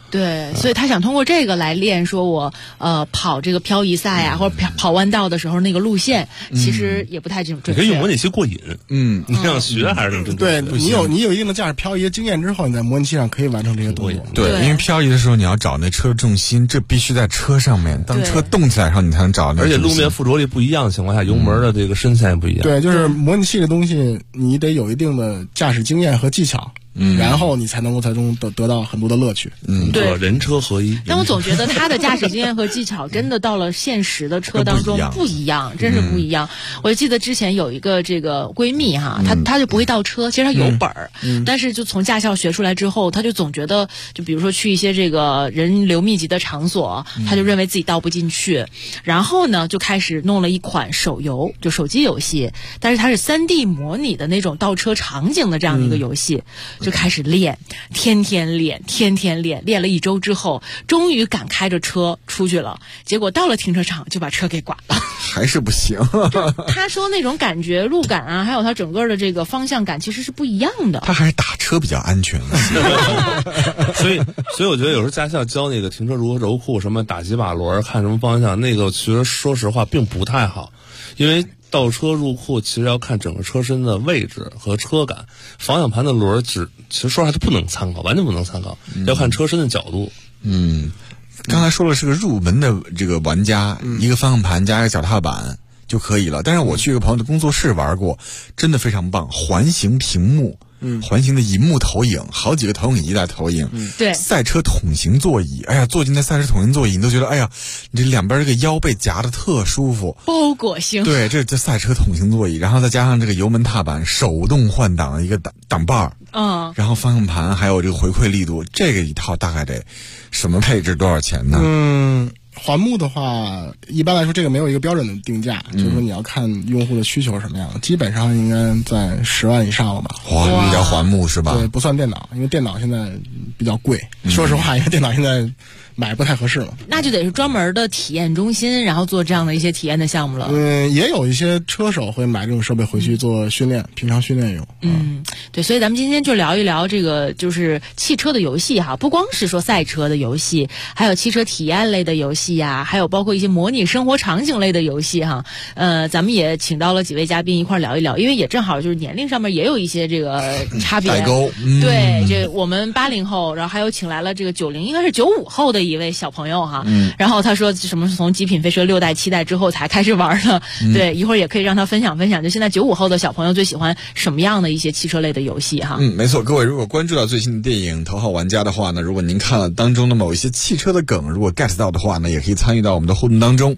对，所以他想通过这个来练，说我跑这个漂移赛啊，或者跑弯道的时候那个路线，其实也不太准确。 你可以用模拟器过瘾，你这样学还是挺正确的。 对，你有一定的驾驶漂移经验之后，你在模拟器上可以完成这些动作。 对，因为漂移的时候你要找那车的重心，这必须在车上面，当车动起来的时候你才能找那。 而且路面附着力不一样的情况下，油门的这个深浅也不一样。 对，就是模拟器的东西，你得有一定的驾驶经验和技巧。然后你才能够从中得到很多的乐趣。 对， 人车合一。 但我总觉得他的驾驶经验和技巧真的到了现实的车当中不一样，真是不一样。我记得之前有一个这个闺蜜哈，她就不会倒车，其实她有本儿，但是就从驾校学出来之后，她就总觉得，就比如说去一些这个人流密集的场所，她就认为自己倒不进去，然后呢就开始弄了一款手游，就手机游戏，但是它是3D 模拟的那种倒车场景的这样的一个游戏。就开始练，天天练了1周之后，终于敢开着车出去了。结果到了停车场就把车给剐了， 还是不行。 他说那种感觉、路感啊，还有他整个的这个方向感，其实是不一样的。 他还是打车比较安全。 所以我觉得有时候驾校教那个停车如何轴库，什么打几把轮，看什么方向，那个其实说实话并不太好，因为倒车入库其实要看整个车身的位置和车感，方向盘的轮其实说实话它不能参考，完全不能参考，要看车身的角度。 刚才说了是个入门的这个玩家，一个方向盘加一个脚踏板就可以了。但是我去一个朋友的工作室玩过，真的非常棒，环形屏幕。环形的银幕投影，好几个投影仪在投影。 对， 赛车桶型座椅，哎呀，坐进那赛车桶型座椅，你都觉得，哎呀，你这两边这个腰背夹得特舒服， 包裹性。 对，这赛车桶型座椅，然后再加上这个油门踏板手动换挡的一个挡把儿，然后方向盘还有这个回馈力度，这个一套大概得什么配置多少钱呢？ 环幕的话，一般来说这个没有一个标准的定价，就是说你要看用户的需求是什么样的，基本上应该在10万以上了吧。 哇，那叫环幕是吧？ 对，不算电脑，因为电脑现在比较贵。说实话，因为电脑现在买不太合适了。 那就得是专门的体验中心，然后做这样的一些体验的项目了。 也有一些车手会买这种设备回去做训练，平常训练用。 对，所以咱们今天就聊一聊这个就是汽车的游戏哈，不光是说赛车的游戏，还有汽车体验类的游戏呀，还有包括一些模拟生活场景类的游戏哈。咱们也请到了几位嘉宾一块聊一聊，因为也正好就是年龄上面也有一些这个差别。 代沟。 对，这我们80后，然后还有请来了这个90，应该是95后的一位小朋友哈。然后他说什么从极品飞车6代7代之后才开始玩的。对，一会儿也可以让他分享分享，就现在95后的小朋友最喜欢什么样的一些汽车类的游戏哈。 没错，各位如果关注到最新的电影《头号玩家》的话呢，如果您看了当中的某一些汽车的梗，如果 get 到的话呢，也可以参与到我们的互动当中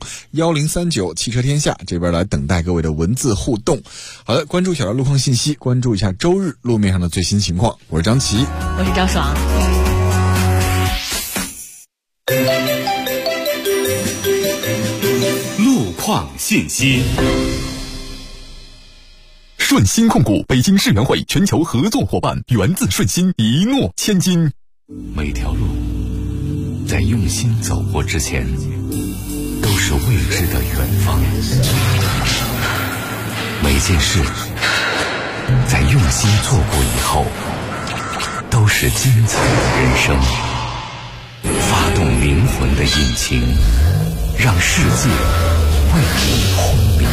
，1039汽车天下这边来等待各位的文字互动。好的，关注小道路况信息，关注一下周日路面上的最新情况。我是张琪， 我是赵爽。 路况信息。 顺鑫控股北京世园会全球合作伙伴，源自顺鑫，一诺千金。 每条路在用心走过之前，都是未知的远方。每件事在用心做过以后，都是精彩的人生。发动灵魂的引擎，让世界为你轰鸣。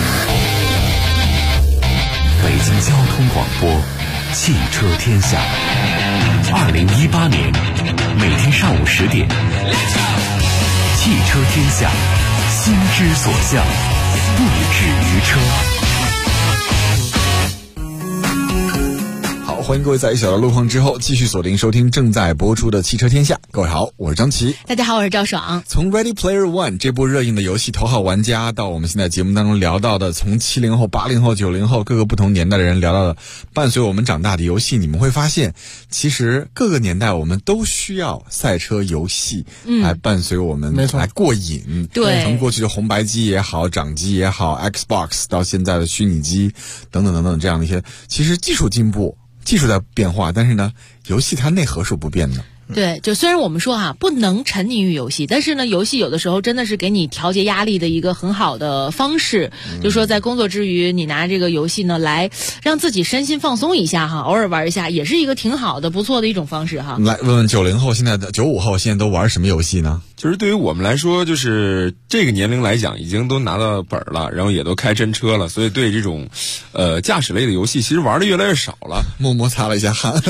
北京交通广播，汽车天下。2018年每天上午10点，汽车天下，心之所向，不止于车。 欢迎各位在一小的路况之后继续锁定收听正在播出的汽车天下。各位好，我是张琪。 大家好，我是赵爽。 从 Ready Player One 这部热映的游戏头号玩家，到我们现在节目当中聊到的从70后、80后、90后各个不同年代的人聊到的伴随我们长大的游戏，你们会发现其实各个年代我们都需要赛车游戏来伴随我们来过瘾。 对， 从过去的红白机也好，掌机也好， Xbox 到现在的虚拟机等等等等这样的一些，其实技术进步，技术在变化，但是呢游戏它内核是不变的。 对，就虽然我们说不能沉溺于游戏，但是呢，游戏有的时候真的是给你调节压力的一个很好的方式。就说在工作之余，你拿这个游戏呢来让自己身心放松一下偶尔玩一下，也是一个挺好的、不错的一种方式来问问90后现在的95后现在都玩什么游戏呢？ 就是对于我们来说，就是这个年龄来讲，已经都拿到本了，然后也都开真车了，所以对这种驾驶类的游戏其实玩的越来越少了。 默默擦了一下汗。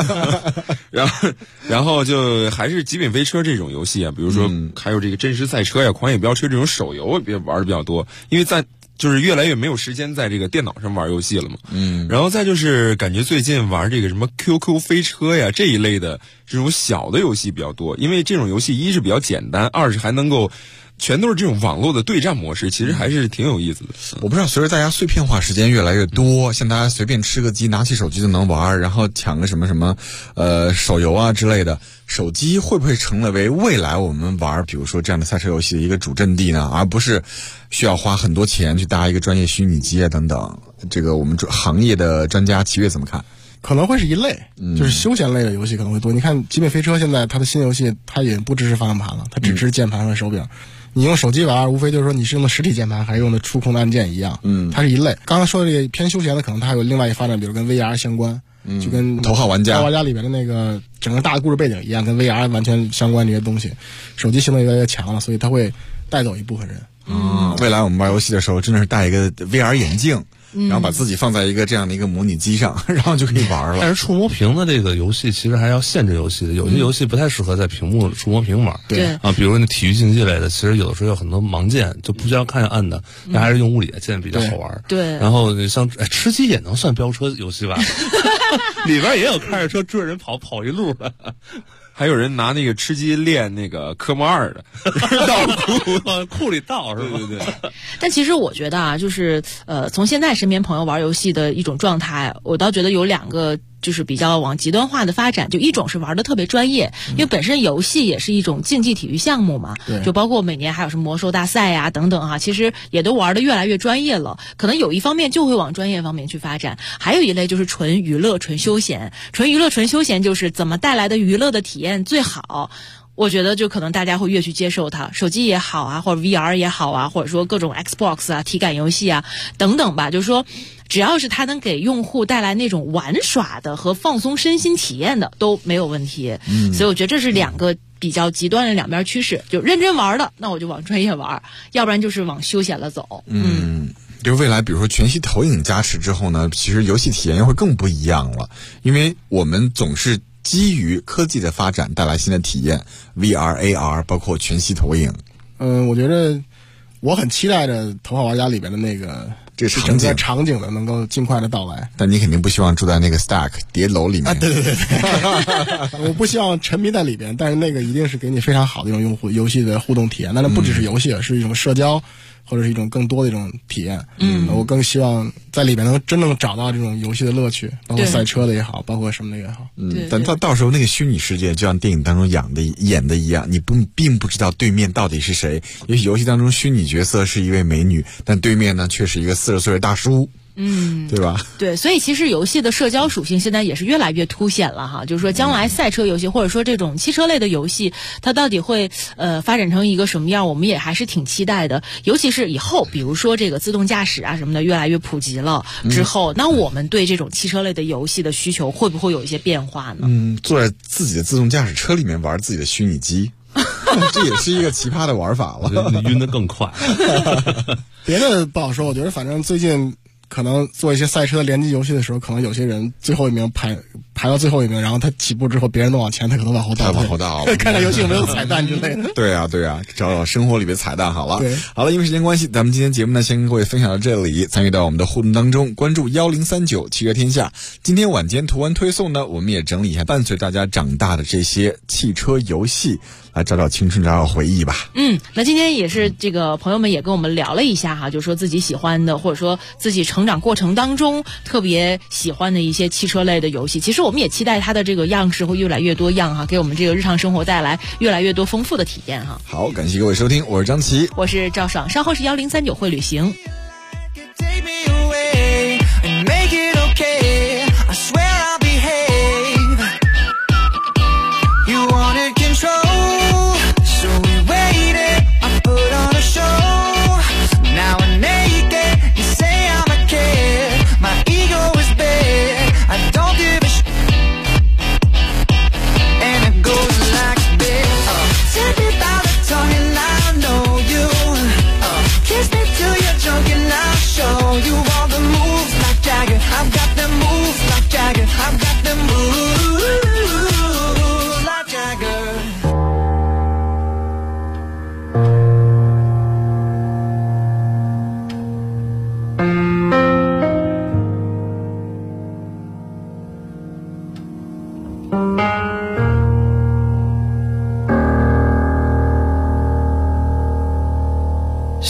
然后就还是极品飞车这种游戏啊，比如说还有这个真实赛车呀、狂野飙车这种手游玩的比较多，因为就是越来越没有时间在这个电脑上玩游戏了嘛。然后再就是感觉最近玩这个什么 QQ 飞车呀这一类的这种小的游戏比较多，因为这种游戏一是比较简单，二是还能够全都是这种网络的对战模式，其实还是挺有意思的。 我不知道随着大家碎片化时间越来越多，像大家随便吃个鸡拿起手机就能玩，然后抢个什么手游啊之类的，手机会不会成为未来我们玩比如说这样的赛车游戏的一个主阵地呢？而不是需要花很多钱去搭一个专业虚拟机啊等等。这个我们行业的专家齐越怎么看？ 可能会是一类，就是休闲类的游戏可能会多。你看极品飞车现在它的新游戏它也不支持方向盘了，它只支持键盘和手柄。你用手机玩无非就是说你是用的实体键盘还是用的触控的按键一样，它是一类。刚刚说的这个偏休闲的可能它还有另外一发展，比如跟 VR 相关，就跟头号玩家里边的那个整个大的故事背景一样，跟 VR 完全相关这些东西。手机性能越来越强了，所以它会带走一部分人。 未来我们玩游戏的时候真的是戴一个 VR 眼镜，然后把自己放在一个这样的一个模拟机上，然后就可以玩了。 但是触摸屏的这个游戏其实还要限制游戏的，有些游戏不太适合在屏幕触摸屏玩。 对啊，比如那体育竞技类的，其实有的时候有很多盲键，就不需要看着按的，那还是用物理的键比较好玩。 对。 然后像吃鸡也能算飙车游戏吧？里边也有开着车追人跑一路的。 还有人拿那个吃鸡练那个科目2的， 倒库里倒是吧？ 对。 但其实我觉得就是从现在身边朋友玩游戏的一种状态，我倒觉得有两个就是比较往极端化的发展。就一种是玩的特别专业，因为本身游戏也是一种竞技体育项目嘛，就包括每年还有什么魔兽大赛呀等等其实也都玩的越来越专业了。可能有一方面就会往专业方面去发展，还有一类就是纯娱乐、纯休闲。纯娱乐、纯休闲就是怎么带来的娱乐的体验最好。我觉得就可能大家会越去接受它，手机也好啊，或者 VR 也好啊，或者说各种 Xbox 啊、体感游戏啊等等吧，就是说只要是它能给用户带来那种玩耍的和放松身心体验的都没有问题。所以我觉得这是两个比较极端的两边趋势，就认真玩的那我就往专业玩，要不然就是往休闲了走。 就是未来比如说全息投影加持之后呢，其实游戏体验又会更不一样了，因为我们总是基于科技的发展带来新的体验 ，VR、AR， 包括全息投影。 我觉得我很期待着《头号玩家》里边的那个这整个场景的能够尽快的到来。 但你肯定不希望住在那个 Stack 叠楼里面。 对。我不希望沉迷在里边，但是那个一定是给你非常好的一种游戏的互动体验。那不只是游戏，是一种社交。或者是一种更多的一种体验。我更希望在里边能真正找到这种游戏的乐趣，包括赛车的也好，包括什么的也好。 但到时候那个虚拟世界就像电影当中演的一样，你并不知道对面到底是谁。也许游戏当中虚拟角色是一位美女，但对面呢却是一个40岁的大叔。对吧？ 对，所以其实游戏的社交属性现在也是越来越凸显了就是说将来赛车游戏或者说这种汽车类的游戏，它到底会发展成一个什么样，我们也还是挺期待的。尤其是以后比如说这个自动驾驶啊什么的越来越普及了之后，那我们对这种汽车类的游戏的需求会不会有一些变化呢？ 坐在自己的自动驾驶车里面玩自己的虚拟机。这也是一个奇葩的玩法了， 晕得更快。 别的不好说，我觉得反正最近可能做一些赛车联机游戏的时候，可能有些人最后一名排到最后一名，然后他起步之后别人都往前，他可能往后倒，看看游戏有没有彩蛋之类的。 对啊，找生活里的彩蛋好了。好了，因为时间关系，咱们今天节目呢先跟各位分享到这里。参与到我们的互动当中，关注1039汽车天下。今天晚间图文推送呢，我们也整理一下伴随大家长大的这些汽车游戏，来找找青春，找找回忆吧。 那今天也是这个朋友们也跟我们聊了一下就是说自己喜欢的，或者说自己成长过程当中特别喜欢的一些汽车类的游戏。其实我们也期待它的这个样式会越来越多样给我们这个日常生活带来越来越多丰富的体验好，感谢各位收听，我是张琪， 我是赵爽，稍后是1039会旅行。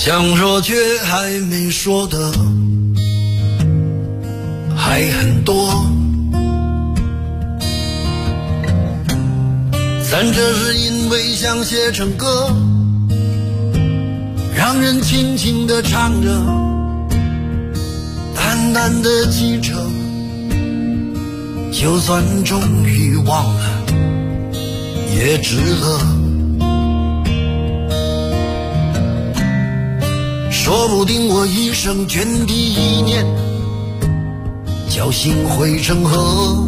想说却还没说的还很多，咱这是因为想写成歌，让人轻轻地唱着，淡淡的记着，就算终于忘了也值了。说不定我一生涓滴一念，侥幸汇成河，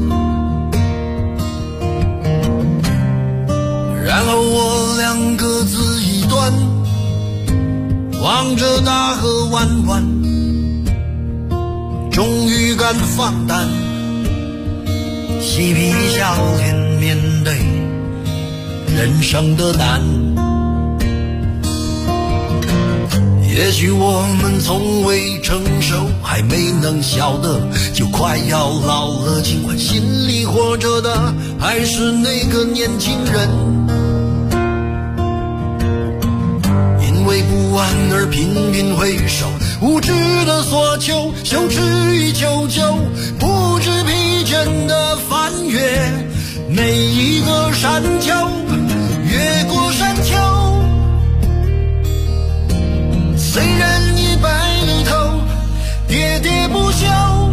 然后我俩各自一端，望着大河弯弯，终于敢放胆，嬉皮笑脸面对人生的难。也许我们从未成熟，还没能晓得，就快要老了，尽管心里活着的还是那个年轻人。因为不安而频频回首，无知的索求，羞耻与求救，不知疲倦的翻越每一个山丘，越过山丘。虽然已白了头，喋喋不休，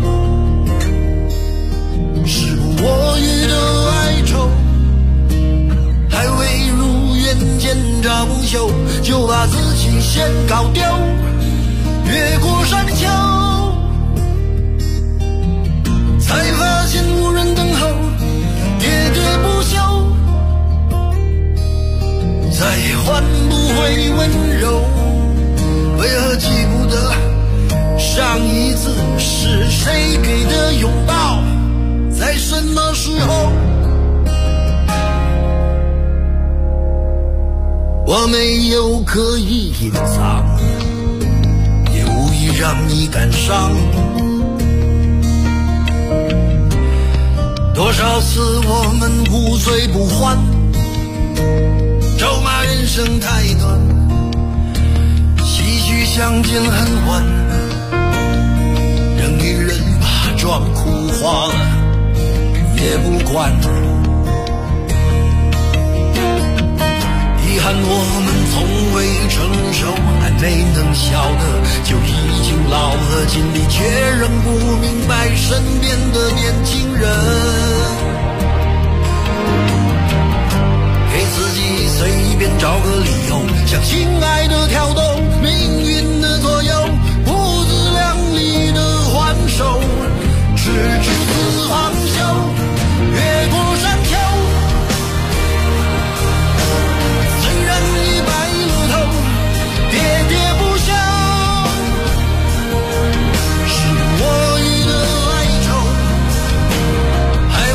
时不我予的哀愁，还未如愿见着不朽，就把自己先搞丢。越过山丘，才发现无人等候，喋喋不休，再换不回温柔。为何记不得上一次是谁给的拥抱，在什么时候？我没有刻意隐藏，也无意让你感伤。多少次我们无醉不欢，咒骂人生太短，相见恨晚，人与人把妆哭花了也不管。遗憾我们从未成熟，还没能晓得，就已经老了，尽力却仍不明白身边的年轻人。给自己随便找个理由，向心爱的挑逗，命运的左右，不自量力的还手，直至死方休。越过山丘，虽然已白了头，喋喋不休，时不我予的哀愁，还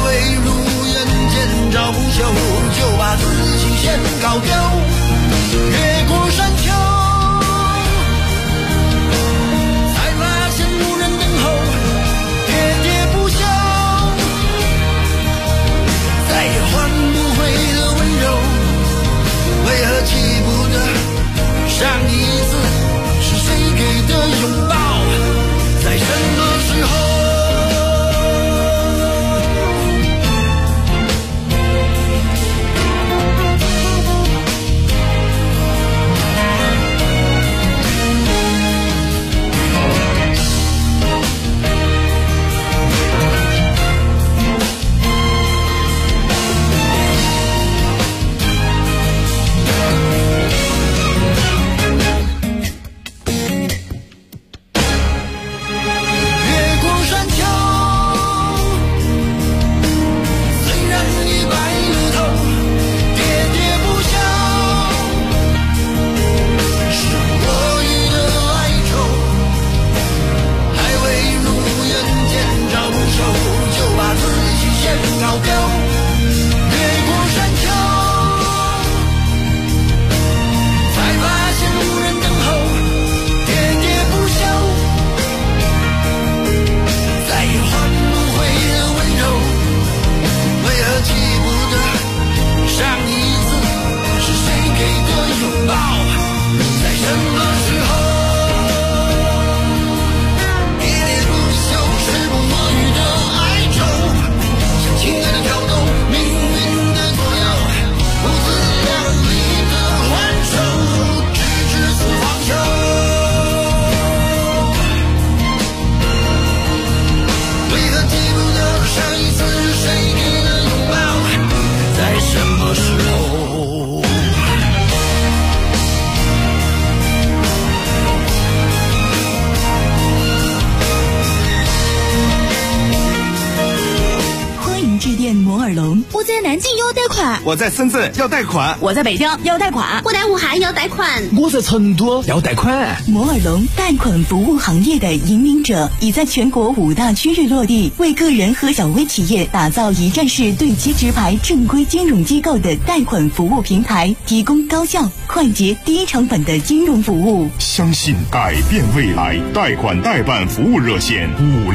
我在深圳要贷款， 我在北京要贷款， 我在武汉要贷款， 我在成都要贷款。 摩尔龙贷款服务行业的引领者，已在全国5大区域落地，为个人和小微企业打造一站式对接直排正规金融机构的贷款服务平台，提供高效、快捷、低成本的金融服务。 相信改变未来，贷款代办服务热线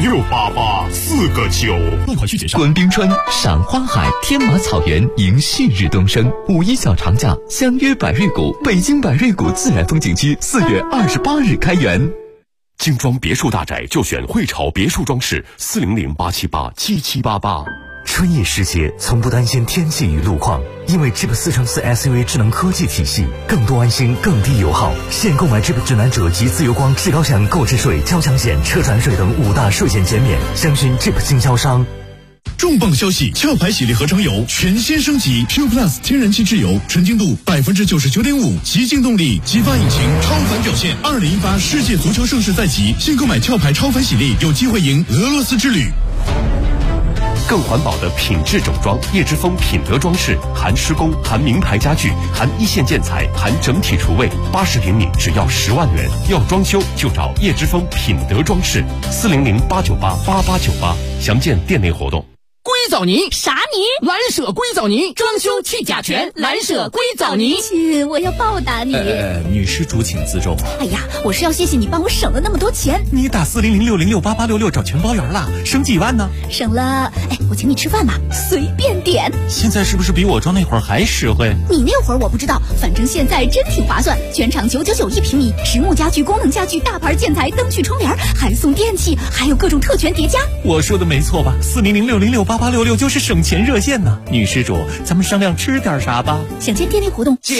568849 贷款需谨慎。观冰川、赏花海、天马草原迎旭日东升。5·1小长假，相约百瑞谷，北京百瑞谷自然风景区4月28日开园。 精装别墅大宅就选汇潮别墅装饰，400-878-7788。 春夜时节，从不担心天气与路况，因为 Jeep 4×4 SUV 智能科技体系，更多安心，更低油耗。现购买 Jeep 智囊者及自由光、至高享购置税、交强险、车船税等5大税险减免，详询 Jeep 经销商。 重磅消息！壳牌喜力合成油全新升级 ，Pure Plus 天然气质油，纯净度99.5%，极净动力，激发引擎，超凡表现。2018世界足球盛世在即，现购买壳牌超凡喜力，有机会赢俄罗斯之旅。 更环保的品质整装，叶之峰品德装饰，含施工，含名牌家具，含一线建材，含整体厨卫，80平米只要10万元。要装修就找叶之峰品德装饰，400-898-8898，详见店内活动。 硅藻泥啥泥？ 蓝舍硅藻泥，装修去甲醛，蓝舍硅藻泥。 亲，我要报答你。 女施主请自重。 哎呀，我是要谢谢你帮我省了那么多钱。 你打400-606-8866找全包圆了，省几万呢？ 省了，我请你吃饭吧，随便点。 现在是不是比我装那会儿还实惠？ 你那会儿我不知道，反正现在真挺划算，全场999一平米，实木家具、功能家具、大牌建材、灯具、窗帘，还送电器，还有各种特权叠加。 我说的没错吧？400-606-8866就是省钱热线呢。女施主，咱们商量吃点啥吧？ 想见店内活动， 奖！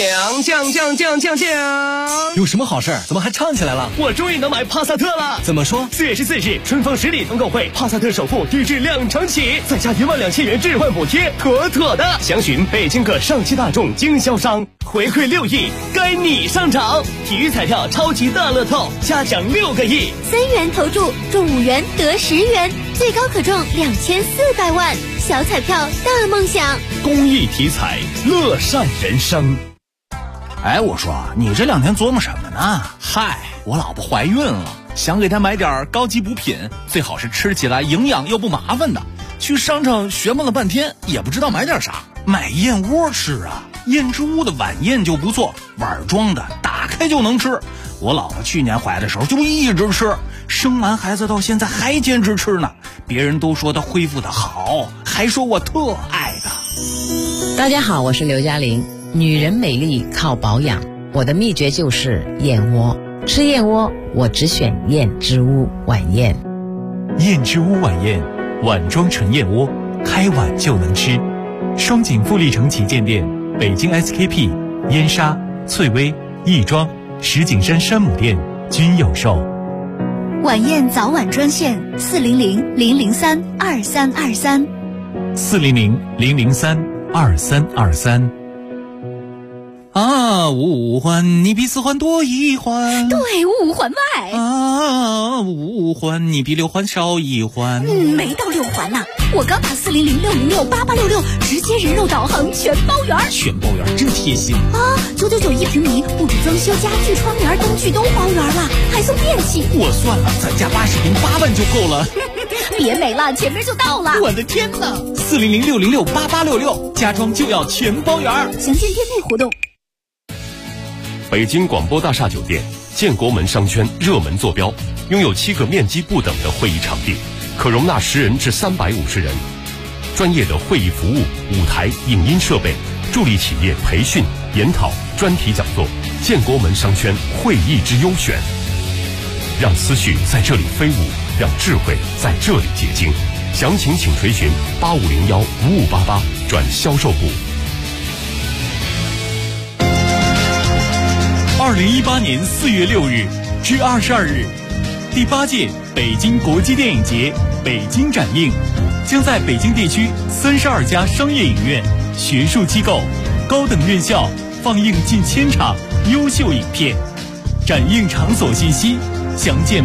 有什么好事？怎么还唱起来了？ 我终于能买帕萨特了！ 怎么说 ？4月14日，春风十里同购会，帕萨特首付低至2成起，再加12000元置换补贴，妥妥的。详询北京各上汽大众经销商。回馈6亿，该你上场！体育彩票超级大乐透，加奖6个亿 ，3元投注，中5元得10元，最高可中2400万。小彩票大梦想， 公益体彩，乐善人生。 哎，我说你这2天琢磨什么呢？嗨，我老婆怀孕了，想给她买点高级补品，最好是吃起来营养又不麻烦的。去商场学问了半天，也不知道买点啥。买燕窝吃啊，燕之屋的晚宴就不错，碗装的，打开就能吃。我老婆去年怀的时候就一直吃，生完孩子到现在还坚持吃呢。别人都说她恢复的好，还说我特爱她。 大家好，我是刘嘉玲。女人美丽靠保养，我的秘诀就是燕窝。吃燕窝，我只选燕之屋晚宴。 燕之屋晚宴，碗装纯燕窝，开碗就能吃。双井富力城旗舰店、北京 SKP、燕莎、翠微、亦庄、石景山山姆店均有售。 晚宴早晚专线400-003-2323。 400-003-2323。啊，五环你比4环多1环， 对，5环外。 啊，5环你比6环少1环。 没到6环呢。我刚打400-606-8866，直接人肉导航全包圆。 全包圆真贴心啊！999一平米，布置装修、家具、窗帘、灯具都包圆了，还送电器。 我算了，咱家80平8万就够了。 别美了，前面就到了。 我的天哪！400-606-8866，家装就要全包圆。 详见店内活动。 北京广播大厦酒店建国门商圈热门坐标，拥有7个面积不等的会议场地，可容纳10人至350人。专业的会议服务、舞台、影音设备，助力企业培训、研讨、专题讲座。建国门商圈会议之优选，让思绪在这里飞舞，让智慧在这里结晶。详情请垂询8501-5588转销售部。 2018年4月6日至22日，第8届北京国际电影节北京展映将在北京地区32家商业影院、学术机构、高等院校放映近1000场优秀影片。展映场所信息详见